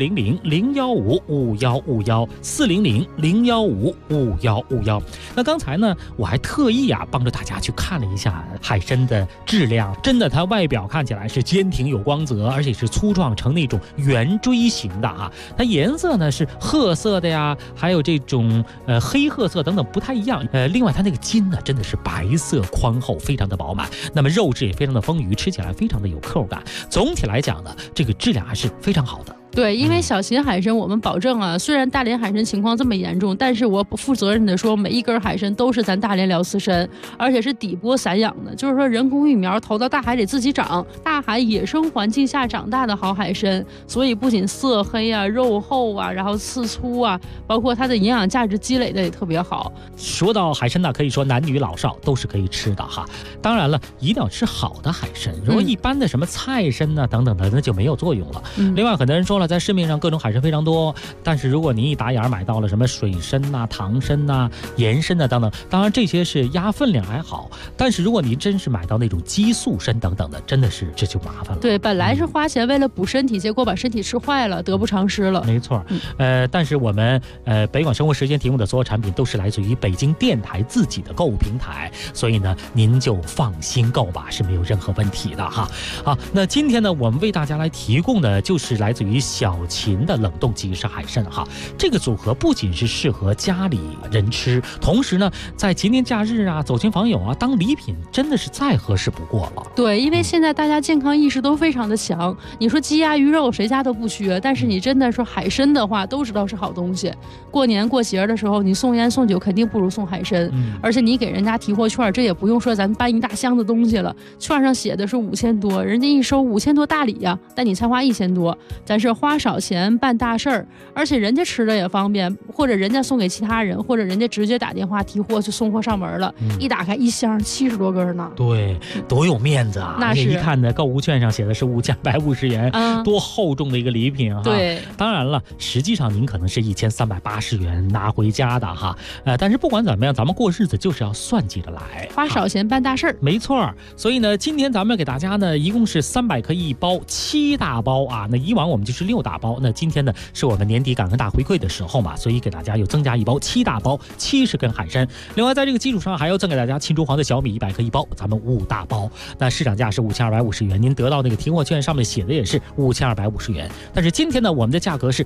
Speaker 12: 400-015-5151，400-015-5151。那刚才呢我还特意帮着大家去看了一下海参的质量，真的它外表看起来是坚挺有光泽，而且是粗壮成那种圆锥形的啊。它颜色呢是褐色的呀，还有这种黑褐色等等不太一样。另外它那个筋呢真的是白色宽厚，非常的饱满，那么肉质也非常的丰腴，吃起来非常的有口感。总体来讲呢，这个质量还是非常好的。
Speaker 14: 对，因为小秦海参我们保证啊，虽然大连海参情况这么严重，但是我负责任的说，每一根海参都是咱大连辽丝参，而且是底播散养的，就是说人工育苗投到大海里自己长，大海野生环境下长大的好海参，所以不仅色黑啊、肉厚啊，然后刺粗啊，包括它的营养价值积累的也特别好。
Speaker 12: 说到海参呢，可以说男女老少都是可以吃的哈。当然了，一定要吃好的海参，如果一般的什么菜参啊等等的，那就没有作用了。另外，很多人说了，在市面上各种海参非常多，但是如果您一打眼买到了什么水参呐、糖参呐、盐参呐等等，当然这些是压分量还好，但是如果您真是买到那种激素参等等的，真的是这就麻烦了。
Speaker 14: 对，本来是花钱为了补身体，结果把身体吃坏了，得不偿失了。
Speaker 12: 没错，但是我们北广生活时间提供的所有产品都是来自于北京电台自己的购物平台，所以呢您就放心购吧，是没有任何问题的哈。好，那今天呢我们为大家来提供的就是来自于小秦的冷冻即食海参哈。这个组合不仅是适合家里人吃，同时呢在节年假日啊、走亲访友啊当礼品真的是再合适不过了。
Speaker 14: 对，因为现在大家健康意识都非常的强，你说鸡鸭鱼肉谁家都不缺，但是你真的说海参的话都知道是好东西，过年过节的时候你送烟送酒肯定不如送海参，而且你给人家提货券，这也不用说咱搬一大箱子东西了，券上写的是5000多，人家一收5000多大礼呀，但你才花1000多，咱是花少钱办大事儿，而且人家吃的也方便，或者人家送给其他人，或者人家直接打电话提货就送货上门了，一打开一箱70多根呢。
Speaker 12: 对，多有面子啊！
Speaker 14: 那是
Speaker 12: 一看呢，购物券上写的是5250元，多厚重的一个礼品哈。
Speaker 14: 对，
Speaker 12: 当然了，实际上您可能是1380元拿回家的哈。但是不管怎么样，咱们过日子就是要算计着来，
Speaker 14: 花少钱办大事儿。
Speaker 12: 没错，所以呢，今天咱们给大家呢，一共是300克1包，7大包啊。那以往我们就是6大包，那今天呢是我们年底感恩大回馈的时候嘛，所以给大家又增加1包7大包70根海参。另外在这个基础上还要赠给大家庆州黄的小米100克1包，咱们5大包。那市场价是5250元，您得到那个提货券上面写的也是5250元，但是今天呢我们的价格是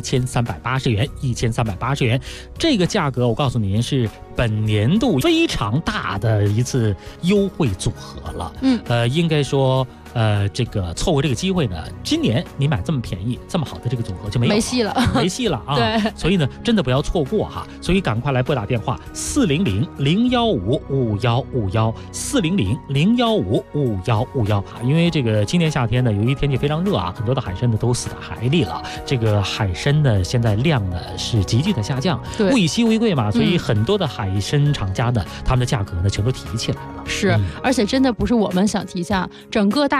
Speaker 12: 1380元，1380元。这个价格我告诉您是本年度非常大的一次优惠组合了。应该说这个错过这个机会呢，今年你买这么便宜这么好的这个组合就没戏了啊。
Speaker 14: 对，
Speaker 12: 所以呢真的不要错过哈，所以赶快来拨打电话400-015-5151，400-015-5151。因为这个今年夏天呢，由于天气非常热啊，很多的海参呢都死在海里了，这个海参呢现在量呢是急剧的下降，物以稀为贵嘛，所以很多的海参厂家呢他们的价格呢全都提起来了。
Speaker 14: 是，而且真的不是我们想提价，整个大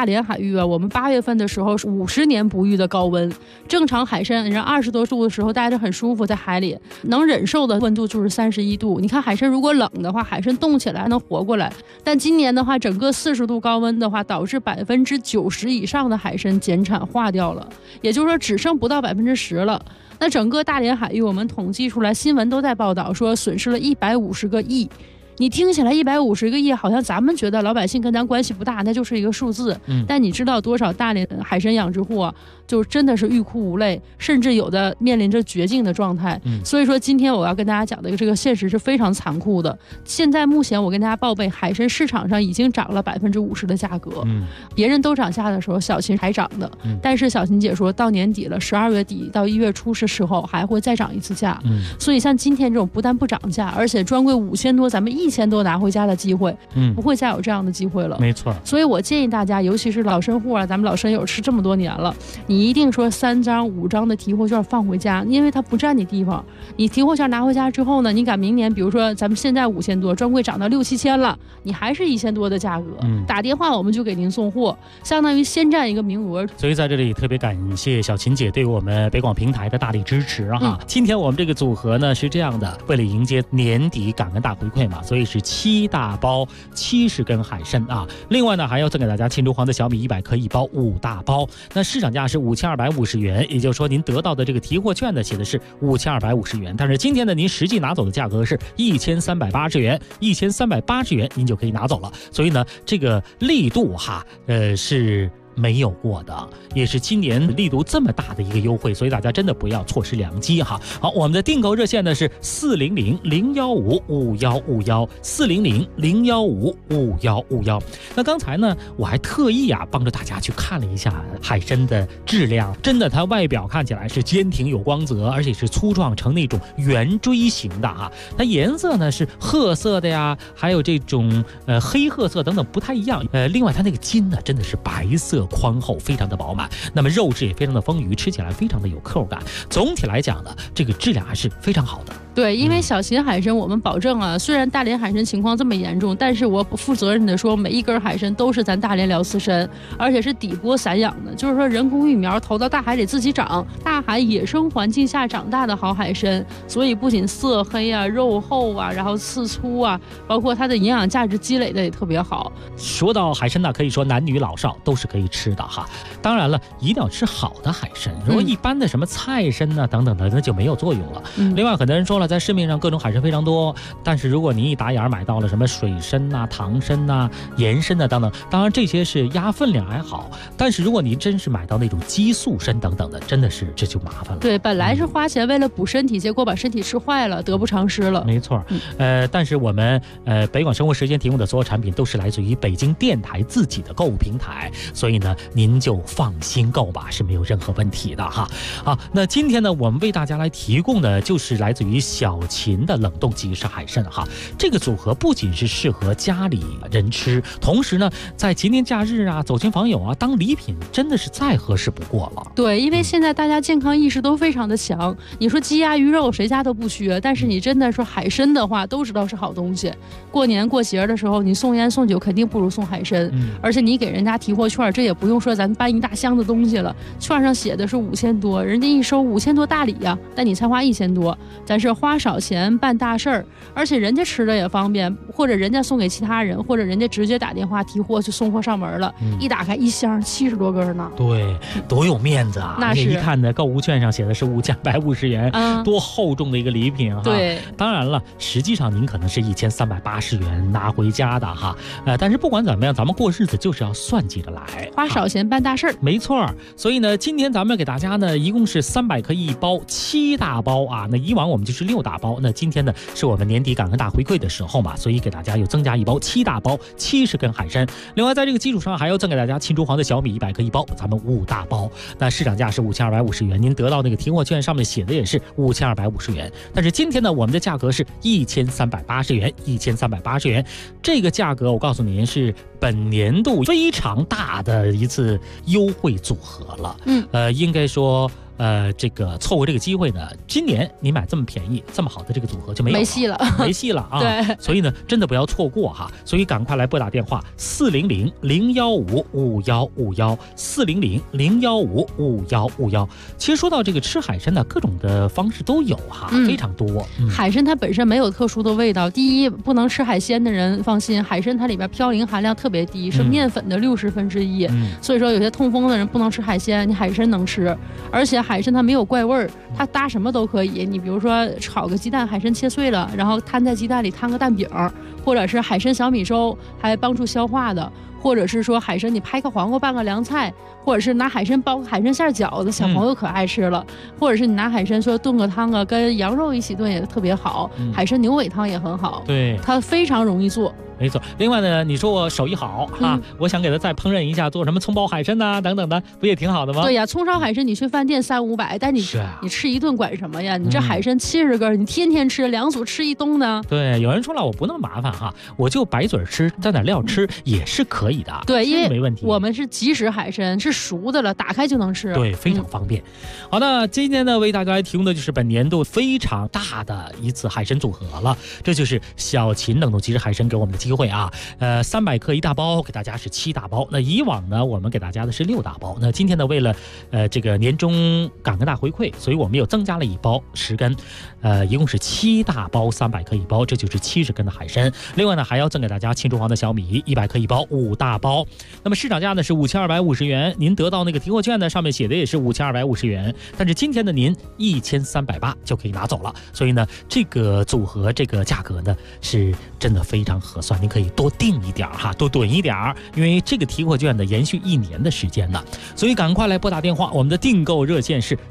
Speaker 14: 连海域啊，我们8月份的时候是50年不遇的高温，正常海参人20多度的时候待着很舒服，在海里能忍受的温度就是31度。你看海参如果冷的话，海参冻起来还能活过来，但今年的话，整个40度高温的话，导致90%以上的海参减产化掉了，也就是说只剩不到10%了。那整个大连海域我们统计出来，新闻都在报道说损失了150个亿。你听起来150个亿，好像咱们觉得老百姓跟咱关系不大，那就是一个数字。但你知道多少大连海参养殖户啊，就真的是欲哭无泪，甚至有的面临着绝境的状态。所以说今天我要跟大家讲的这个现实是非常残酷的。现在目前我跟大家报备，海参市场上已经涨了50%的价格。别人都涨价的时候，小秦还涨的。但是小秦姐说到年底了，12月底到1月初的时候还会再涨一次价。所以像今天这种不但不涨价，而且专柜5000多，咱们1000多拿回家的机会，不会再有这样的机会了。
Speaker 12: 没错。
Speaker 14: 所以我建议大家，尤其是老身户啊，咱们老身友吃这么多年了，你一定说3张5张的提货券放回家，因为它不占你地方。你提货券拿回家之后呢，你赶明年，比如说咱们现在5000多，专柜涨到6、7千了，你还是1000多的价格，打电话我们就给您送货，相当于先占一个名额。
Speaker 12: 所以在这里特别感谢小秦姐对我们北广平台的大力支持哈。今天我们这个组合呢是这样的，为了迎接年底感恩大回馈嘛，所以是7大包70根海参啊。另外呢还要赠给大家庆祝黄的小米100克1包5大包，那市场价是5250元，也就是说您得到的这个提货券呢写的是5250元，但是今天呢您实际拿走的价格是1380元，1380元您就可以拿走了。所以呢这个力度哈是没有过的，也是今年力度这么大的一个优惠，所以大家真的不要错失良机哈。好，我们的订购热线呢是400-015-5151，400-015-5151。那刚才呢我还特意帮着大家去看了一下海参的质量，真的它外表看起来是坚挺有光泽，而且是粗壮成那种圆锥形的哈。它颜色呢是褐色的呀，还有这种黑褐色等等不太一样。另外它那个筋呢真的是白色宽厚，非常的饱满，那么肉质也非常的丰腴，吃起来非常的有口感。总体来讲呢，这个质量还是非常好的。
Speaker 14: 对，因为小秦海参我们保证啊，虽然大连海参情况这么严重，但是我负责任的说，每一根海参都是咱大连辽刺参，而且是底播散养的，就是说人工育苗投到大海里自己长，大海野生环境下长大的好海参，所以不仅色黑啊、肉厚啊，然后刺粗啊，包括它的营养价值积累的也特别好。
Speaker 12: 说到海参呢，可以说男女老少都是可以吃的哈。当然了，一定要吃好的海参，如果一般的什么菜参啊等等的，那就没有作用了。另外很多人说了，在市面上各种海参非常多，但是如果您一打眼买到了什么水参啊、唐参啊、盐参啊等等，当然这些是压分量还好，但是如果您真是买到那种激素参等等的，真的是这就麻烦了。
Speaker 14: 对，本来是花钱为了补身体，结果把身体吃坏了，得不偿失了。
Speaker 12: 没错。但是我们北广生活时间提供的所有产品都是来自于北京电台自己的购物平台，所以呢您就放心购吧，是没有任何问题的哈。好，那今天呢我们为大家来提供的就是来自于小秦的冷冻即食海参哈。这个组合不仅是适合家里人吃，同时呢在节年假日啊、走亲访友啊当礼品真的是再合适不过了。
Speaker 14: 对，因为现在大家健康意识都非常的强，你说鸡鸭鱼肉谁家都不缺，但是你真的说海参的话都知道是好东西，过年过节的时候你送烟送酒肯定不如送海参。而且你给人家提货券，这也不用说咱搬一大箱的东西了，券上写的是5000多，人家一收5000多大礼呀，但你才花1000多，咱是花少钱办大事儿，而且人家吃的也方便，或者人家送给其他人，或者人家直接打电话提货就送货上门了，一打开一箱70多根呢。
Speaker 12: 对，多有面子啊！
Speaker 14: 那是
Speaker 12: 一看呢，购物券上写的是5150元，多厚重的一个礼品哈。
Speaker 14: 对，
Speaker 12: 当然了，实际上您可能是1380元拿回家的哈。但是不管怎么样，咱们过日子就是要算计着来，
Speaker 14: 花少钱办大事儿。
Speaker 12: 没错，所以呢，今天咱们给大家呢，一共是300克1包7大包啊。那以往我们就是6大包，那今天呢是我们年底感恩大回馈的时候嘛，所以给大家又增加1包7大包70根海参。另外在这个基础上还要赠给大家庆祝黄的小米100克1包，咱们5大包。那市场价是5250元，您得到那个提货券上面写的也是5250元，但是今天呢我们的价格是1380元，1380元。这个价格我告诉您是本年度非常大的一次优惠组合了。应该说这个错过这个机会呢，今年你买这么便宜、这么好的这个组合就没戏了，没戏了啊！
Speaker 14: 对，
Speaker 12: 所以呢，真的不要错过哈，所以赶快来拨打电话400-015-5151，400-015-5151。其实说到这个吃海参呢，各种的方式都有哈，非常多。
Speaker 14: 海参它本身没有特殊的味道，第一，不能吃海鲜的人放心，海参它里边嘌呤含量特别低，是面粉的1/60，所以说有些痛风的人不能吃海鲜，你海参能吃，而且海参它没有怪味儿，它搭什么都可以。你比如说炒个鸡蛋，海参切碎了，然后摊在鸡蛋里摊个蛋饼，或者是海参小米粥，还帮助消化的。或者是说海参你拍个黄瓜拌个凉菜，或者是拿海参包个海参馅饺子，小朋友可爱吃了。或者是你拿海参说炖个汤啊，跟羊肉一起炖也特别好，海参牛尾汤也很好，
Speaker 12: 对，
Speaker 14: 它非常容易做。
Speaker 12: 没错，另外呢，你说我手艺好哈，我想给他再烹饪一下，做什么葱爆海参呐等等的，不也挺好的吗？
Speaker 14: 对呀，葱烧海参你去饭店300-500，但你吃一顿管什么呀？你这海参70根，你天天吃2组吃一冬呢？
Speaker 12: 对，有人说了，我不那么麻烦哈，我就白嘴吃，蘸点料吃也是可以的。
Speaker 14: 对，因为
Speaker 12: 没问题，
Speaker 14: 我们是即食海参，是熟的了，打开就能吃。
Speaker 12: 对，非常方便。好的，今天呢为大家来提供的就是本年度非常大的一次海参组合了，这就是小秦冷冻即食海参给我们的机会啊。300克1大包，给大家是7大包。那以往呢，我们给大家的是6大包。那今天呢，为了这个年终感恩大回馈，所以我们又增加了1包10根，一共是7大包300克1包，这就是70根的海参。另外呢，还要赠给大家青厨房的小米100克1包5大包。那么市场价呢是5250元，您得到那个提货券呢，上面写的也是5250元，但是今天的您1380就可以拿走了。所以呢，这个组合这个价格呢是真的非常合算，您可以多订一点哈，多囤一点，因为这个提货券呢延续1年的时间呢，所以赶快来拨打电话，我们的订购热线是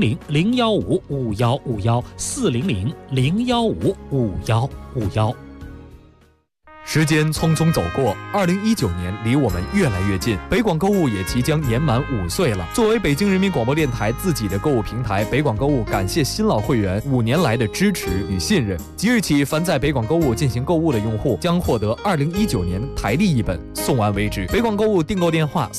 Speaker 12: 400-015-5151，400-015-5151。
Speaker 11: 时间匆匆走过，2019年离我们越来越近，北广购物也即将年满5岁了。作为北京人民广播电台自己的购物平台，北广购物感谢新老会员5年来的支持与信任。即日起，凡在北广购物进行购物的用户将获得2019年台历1本，送完为止。北广购物订购电话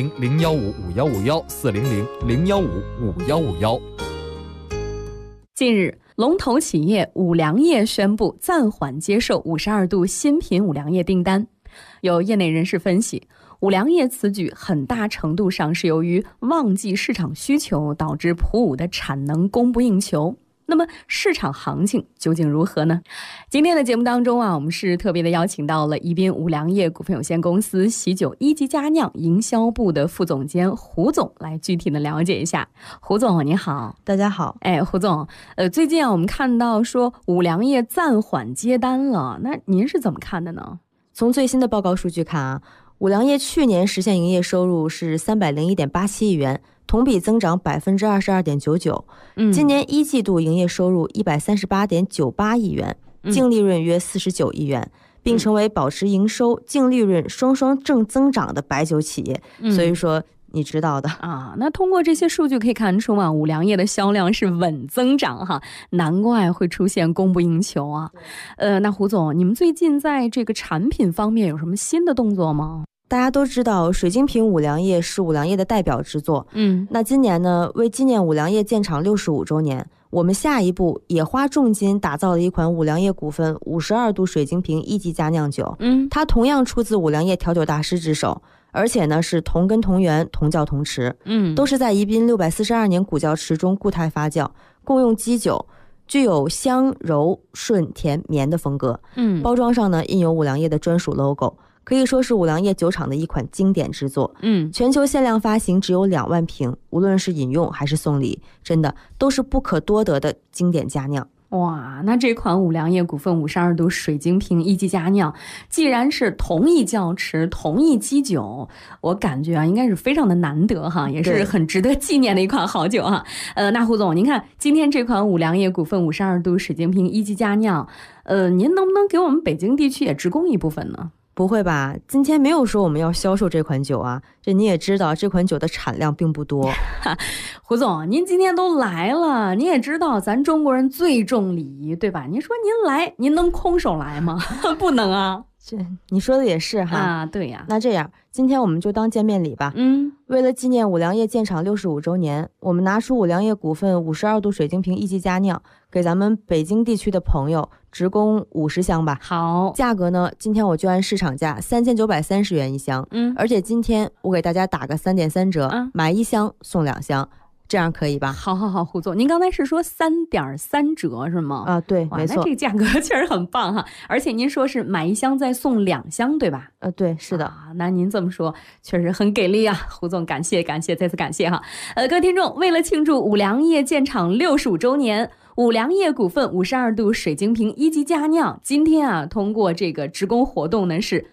Speaker 11: ：400-015-5151，400-015-5151。
Speaker 15: 近日，龙头企业五粮液宣布暂缓接受52度新品五粮液订单。有业内人士分析，五粮液此举很大程度上是由于旺季市场需求导致普五的产能供不应求。那么市场行情究竟如何呢？今天的节目当中我们是特别的邀请到了宜宾五粮液股份有限公司喜酒一级佳酿营销部的副总监胡总来具体的了解一下。胡总你好。
Speaker 16: 大家好。
Speaker 15: 胡总，最近我们看到说五粮液暂缓接单了，那您是怎么看的呢？
Speaker 16: 从最新的报告数据看五粮液去年实现营业收入是301.87亿元，同比增长22.99%。今年1季度营业收入138.98亿元，净利润约49亿元，并成为保持营收、净利润双双正增长的白酒企业。所以说你知道的
Speaker 15: 那通过这些数据可以看出五粮液的销量是稳增长哈，难怪会出现供不应求啊。那胡总，你们最近在这个产品方面有什么新的动作吗？
Speaker 16: 大家都知道水晶瓶五粮液是五粮液的代表之作。那今年呢，为纪念五粮液建厂65周年，我们下一步也花重金打造了一款五粮液股份52度水晶瓶1级佳酿酒。它同样出自五粮液调酒大师之手，而且呢是同根同源同窖同池，都是在宜宾642年古窖池中固态发酵，共用基酒，具有香柔顺甜绵的风格。包装上呢印有五粮液的专属 logo， 可以说是五粮液酒厂的一款经典之作。全球限量发行只有2万瓶，无论是饮用还是送礼，真的都是不可多得的经典佳酿。
Speaker 15: 哇，那这款五粮液股份52度水晶瓶1级佳酿，既然是同一窖池同一基酒，我感觉应该是非常的难得哈，也是很值得纪念的一款好酒哈。那胡总，您看今天这款五粮液股份52度水晶瓶1级佳酿，您能不能给我们北京地区也直供一部分呢？
Speaker 16: 不会吧，今天没有说我们要销售这款酒啊，这你也知道这款酒的产量并不多。
Speaker 15: 胡总，您今天都来了，你也知道咱中国人最重礼仪，对吧？您说您来，您能空手来吗？不能啊。
Speaker 16: 这你说的也是哈
Speaker 15: 啊，对呀。
Speaker 16: 那这样，今天我们就当见面礼吧。为了纪念五粮液建厂65周年，我们拿出五粮液股份52度水晶瓶一级佳酿，给咱们北京地区的朋友直供50箱吧。
Speaker 15: 好，
Speaker 16: 价格呢，今天我就按市场价3930元一箱。而且今天我给大家打个3.3折，买1箱送2箱。这样可以吧？
Speaker 15: 好，胡总，您刚才是说3.3折是吗？
Speaker 16: 啊，对，没错。
Speaker 15: 那这个价格确实很棒哈，而且您说是买1箱再送2箱，对吧？
Speaker 16: 对，是的。
Speaker 15: 那您这么说确实很给力啊，胡总，感谢，再次感谢哈。各位听众，为了庆祝五粮液建厂65周年，五粮液股份52度水晶瓶一级佳酿，今天啊，通过这个直供活动呢是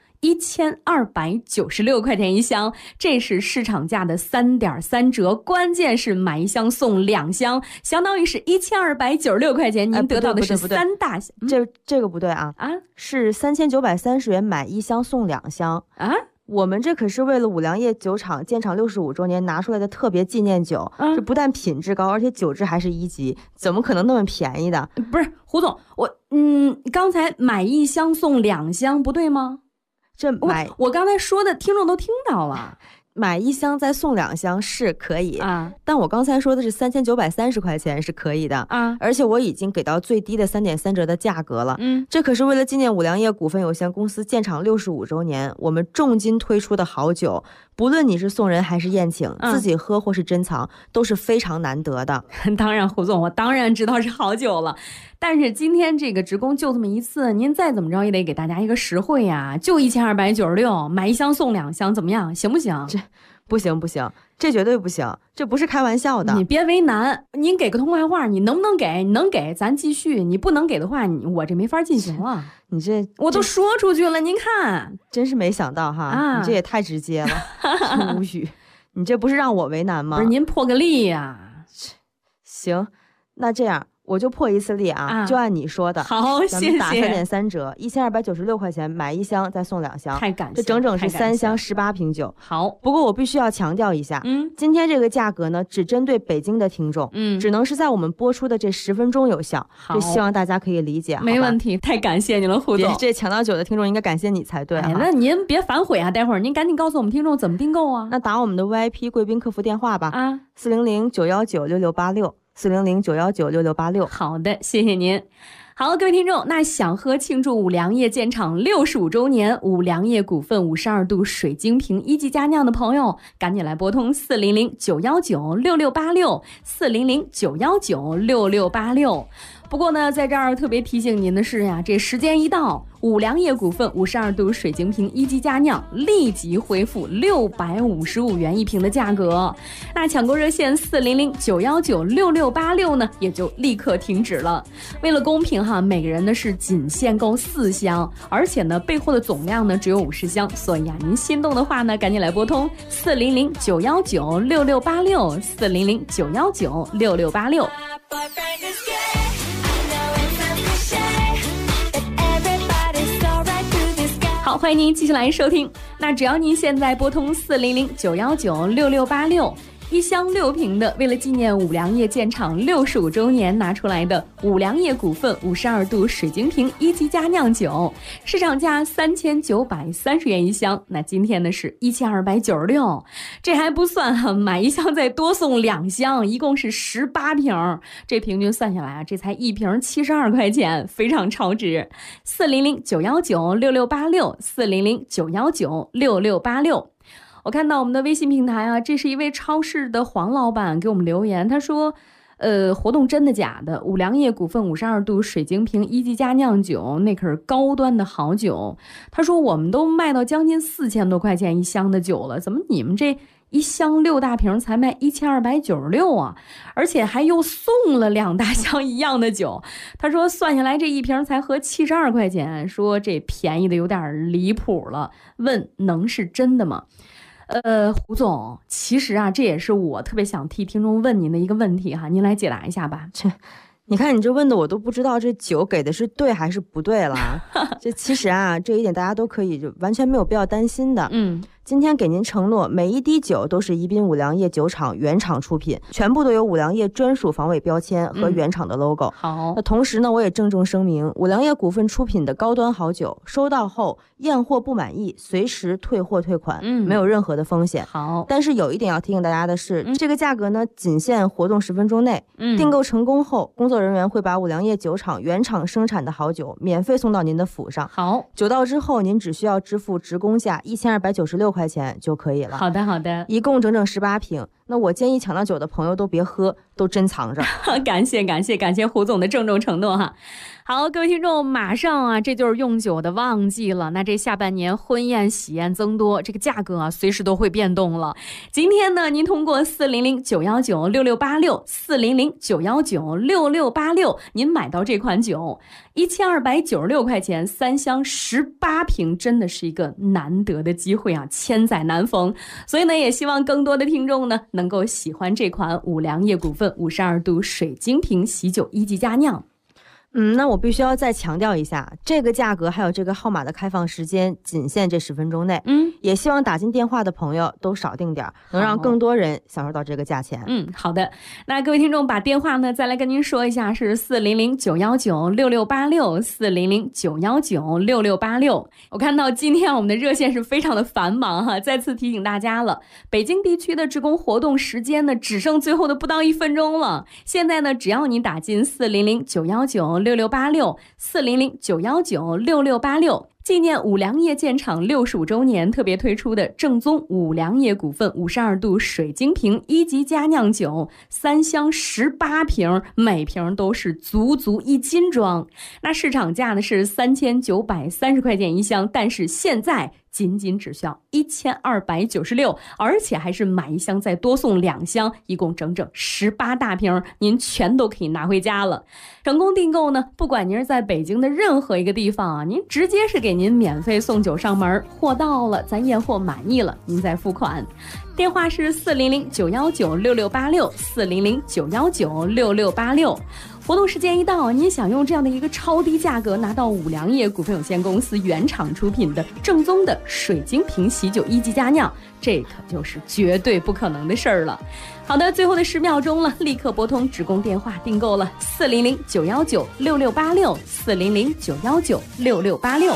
Speaker 15: 1296块钱一箱，这是市场价的3.3折，关键是买1箱送2箱，相当于是1296块钱，您得到的是3大箱。
Speaker 16: 这个不对啊！是3930元买1箱送2箱
Speaker 15: 啊！
Speaker 16: 我们这可是为了五粮液酒厂建厂65周年拿出来的特别纪念酒，这不但品质高，而且酒质还是1级，怎么可能那么便宜的？
Speaker 15: 不是，胡总，刚才买1箱送2箱不对吗？我刚才说的听众都听到了，
Speaker 16: 买1箱再送2箱是可以啊，但我刚才说的是3930块钱是可以的啊，而且我已经给到最低的3.3折的价格了。这可是为了纪念五粮液股份有限公司建厂65周年，我们重金推出的好酒，不论你是送人还是宴请，自己喝或是珍藏，都是非常难得的。
Speaker 15: 当然，胡总，我当然知道是好酒了。但是今天这个直供就这么一次，您再怎么着也得给大家一个实惠呀，就1296，买1箱送2箱，怎么样？行不行？
Speaker 16: 这不行，这绝对不行，这不是开玩笑的。
Speaker 15: 你别为难，您给个痛快话，你能不能给？你能给咱继续，你不能给的话，我这没法进行了。
Speaker 16: 你这
Speaker 15: 我都说出去了，您看，
Speaker 16: 真是没想到哈，你这也太直接了，无语。你这不是让我为难吗？
Speaker 15: 不是，您破个例呀。
Speaker 16: 行，那这样。我就破一次例啊，就按你说的。
Speaker 15: 好，谢谢。
Speaker 16: 打3.3折，1296块钱买1箱再送2箱，
Speaker 15: 太感谢，
Speaker 16: 这整整是3箱18瓶酒。
Speaker 15: 好，
Speaker 16: 不过我必须要强调一下，今天这个价格呢，只针对北京的听众，只能是在我们播出的这10分钟有效。这希望大家可以理解。
Speaker 15: 没问题，太感谢你了，胡总。
Speaker 16: 这抢到酒的听众应该感谢你才对。
Speaker 15: 那您别反悔啊，待会儿您赶紧告诉我们听众怎么订购啊。
Speaker 16: 那打我们的 VIP 贵宾客服电话吧，啊，400-919-6686。400-919-6686。
Speaker 15: 好的，谢谢您。好，各位听众，那想喝庆祝五粮液建厂65周年五粮液股份52度水晶瓶一级佳酿的朋友，赶紧来拨通400-919-6686 400-919-6686。不过呢，在这儿特别提醒您的是呀，这时间一到，五粮液股份52度水晶瓶一级佳酿立即恢复655元一瓶的价格。那抢购热线400-919-6686呢，也就立刻停止了。为了公平哈，每个人呢是仅限购4箱，而且呢备货的总量呢只有50箱，所以啊，您心动的话呢，赶紧来拨通400-919-6686 400-919-6686。好，欢迎您继续来收听。那只要您现在拨通400-919-6686。1箱6瓶的，为了纪念五粮液建厂65周年拿出来的五粮液股份52度水晶瓶一级佳酿酒，市场价3930元一箱，那今天呢是1296，这还不算哈，买1箱再多送2箱，一共是18瓶，这平均算下来啊，这才1瓶72块钱，非常超值。400-919-6686 400-919-6686。我看到我们的微信平台啊，这是一位超市的黄老板给我们留言，他说活动真的假的？五粮液股份52度水晶瓶一级佳酿酒，那可是高端的好酒。他说我们都卖到将近4000多块钱一箱的酒了，怎么你们这1箱6大瓶才卖1296啊？而且还又送了2大箱一样的酒。他说算下来这一瓶才合72块钱，说这便宜的有点离谱了，问能是真的吗？胡总，其实啊，这也是我特别想替听众问您的一个问题哈，您来解答一下吧。
Speaker 16: 你看你这问的我都不知道这酒给的是对还是不对了。这其实啊，这一点大家都可以就完全没有必要担心的。 今天给您承诺，每一滴酒都是宜宾五粮液酒厂原厂出品，全部都有五粮液专属防伪标签和原厂的 logo。
Speaker 15: 好，
Speaker 16: 那同时呢，我也郑重声明，五粮液股份出品的高端好酒，收到后验货不满意，随时退货退款，没有任何的风险。
Speaker 15: 好，
Speaker 16: 但是有一点要提醒大家的是，这个价格呢，仅限活动10分钟内。订购成功后，工作人员会把五粮液酒厂原厂生产的好酒免费送到您的府上。
Speaker 15: 好，
Speaker 16: 酒到之后，您只需要支付职工价1296块钱就可以了。
Speaker 15: 好的，好的，
Speaker 16: 一共整整18瓶。那我建议抢到酒的朋友都别喝，都珍藏着。
Speaker 15: 感谢胡总的郑重承诺哈。好，各位听众，马上啊，这就是用酒的旺季了。那这下半年婚宴喜宴增多，这个价格啊，随时都会变动了。今天呢，您通过400-919-6686，400-919-6686，您买到这款酒，1296块钱，3箱18瓶，真的是一个难得的机会啊，千载难逢。所以呢，也希望更多的听众呢，能够喜欢这款五粮液股份52度水晶瓶喜酒1级佳酿。
Speaker 16: 那我必须要再强调一下，这个价格还有这个号码的开放时间仅限这10分钟内。也希望打进电话的朋友都少订点，能让更多人享受到这个价钱。
Speaker 15: 好的。那各位听众把电话呢再来跟您说一下，是400-919-6686，400-919-6686。我看到今天我们的热线是非常的繁忙哈，再次提醒大家了，北京地区的职工活动时间呢只剩最后的不到1分钟了。现在呢，只要你打进400-919-6686，400-919-6686，纪念五粮液建厂65周年特别推出的正宗五粮液股份52度水晶瓶1级佳酿酒，3箱18瓶，每瓶都是足足1斤装。那市场价呢是3930块钱一箱，但是现在仅只需要1296，而且还是买1箱再多送2箱，一共整整18大瓶，您全都可以拿回家了。成功订购呢，不管您是在北京的任何一个地方啊，您直接是给您免费送酒上门，货到了咱验货满意了，您再付款。电话是400-919-6686，400-919-6686。活动时间一到，您想用这样的一个超低价格拿到五粮液股份有限公司原厂出品的正宗的水晶瓶喜酒1级佳酿，这可就是绝对不可能的事儿了。好的，最后的10秒钟了，立刻拨通职工电话订购了400-919-6686，400-919-6686。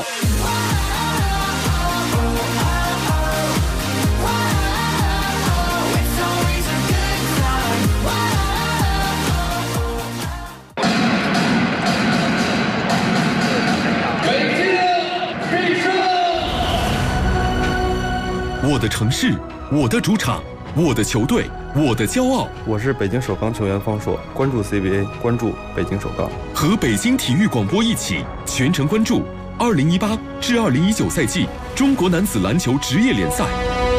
Speaker 7: 我的城市，我的主场，我的球队，我的骄傲。
Speaker 17: 我是北京首钢球员方硕，关注 CBA， 关注北京首钢。
Speaker 7: 和北京体育广播一起全程关注2018至2019赛季中国男子篮球职业联赛。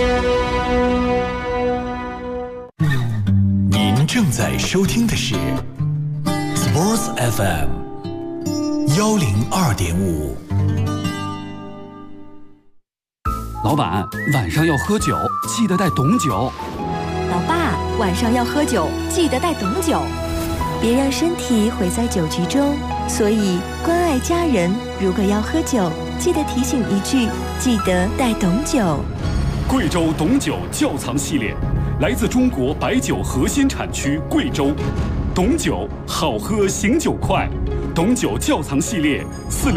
Speaker 1: 您正在收听的是 Sports FM 102.5。
Speaker 18: 老板，晚上要喝酒，记得带懂酒。
Speaker 19: 老爸，晚上要喝酒，记得带懂酒。别让身体毁在酒局中，所以关爱家人，如果要喝酒，记得提醒一句，记得带懂酒。
Speaker 3: 贵州懂酒窖藏系列，来自中国白酒核心产区贵州。懂酒好喝醒酒快，懂酒窖藏系列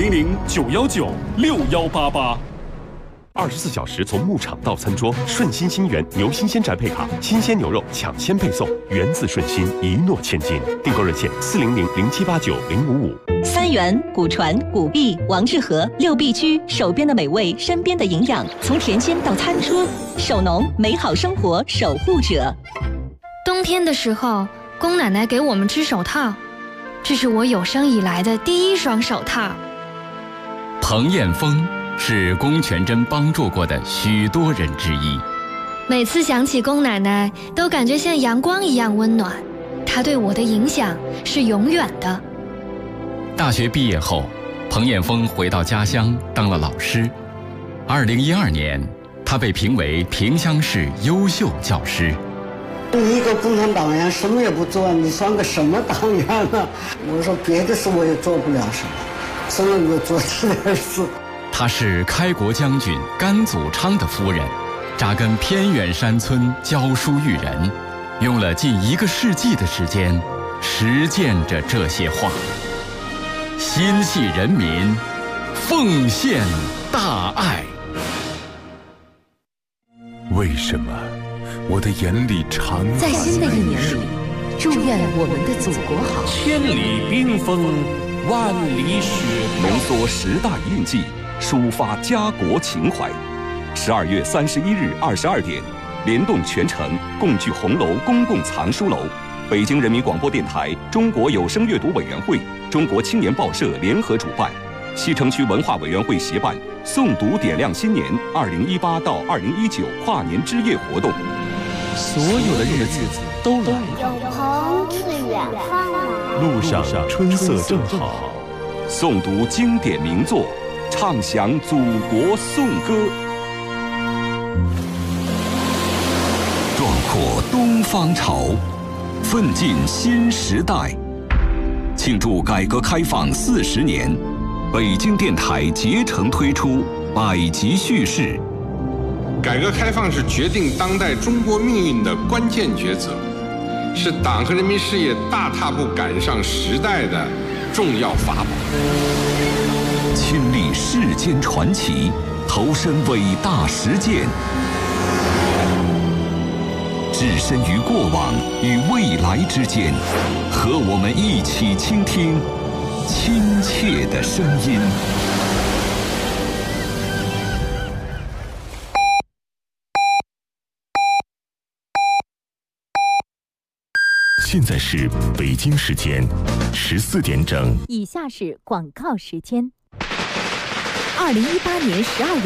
Speaker 3: 400-919-6188。24小时从牧场到餐桌，顺心新源牛新鲜宅配卡，新鲜牛肉抢先配送，源自顺心，一诺千金。订购热线400-0789-055。
Speaker 6: 三元、古传、古碧、王致和6必居，手边的美味，身边的营养，从甜鲜到餐桌，手农美好生活守护者。
Speaker 20: 冬天的时候，宫奶奶给我们织手套，这是我有生以来的第1双手套。
Speaker 21: 彭艳峰是龚全珍帮助过的许多人之一。
Speaker 20: 每次想起龚奶奶，都感觉像阳光一样温暖。她对我的影响是永远的。
Speaker 21: 大学毕业后，彭艳峰回到家乡当了老师。2012年，他被评为萍乡市优秀教师。
Speaker 22: 你一个共产党员什么也不做，你算个什么党员呢？我说别的事我也做不了什么，只能够做这点事。
Speaker 21: 她是开国将军甘祖昌的夫人， 扎根偏远山村，教书育人，用了近1个世纪的时间，实践着这些话。心系人民，奉献大爱。
Speaker 2: 为什么我的眼里常
Speaker 4: 在新的一年里，祝愿我们的祖国好。
Speaker 23: 千里冰封，万里雪
Speaker 7: 浓缩时代印记，抒发家国情怀。12月31日22点，联动全城共聚红楼公共藏书楼，北京人民广播电台、中国有声阅读委员会、中国青年报社联合主办，西城区文化委员会协办诵读点亮新年2018到2019跨年之夜活动。
Speaker 23: 所有的日子都来了，
Speaker 24: 有朋自远方来，
Speaker 23: 路上春色正好。
Speaker 7: 诵读经典名作，唱响祖国颂歌，壮阔东方潮，奋进新时代。庆祝改革开放40年，北京电台竭诚推出百集叙事。
Speaker 25: 改革开放是决定当代中国命运的关键抉择，是党和人民事业大踏步赶上时代的重要法宝。
Speaker 7: 亲历世间传奇，投身伟大实践，置身于过往与未来之间，和我们一起倾听亲切的声音。
Speaker 1: 现在是北京时间14点整。
Speaker 19: 以下是广告时间。2018年12月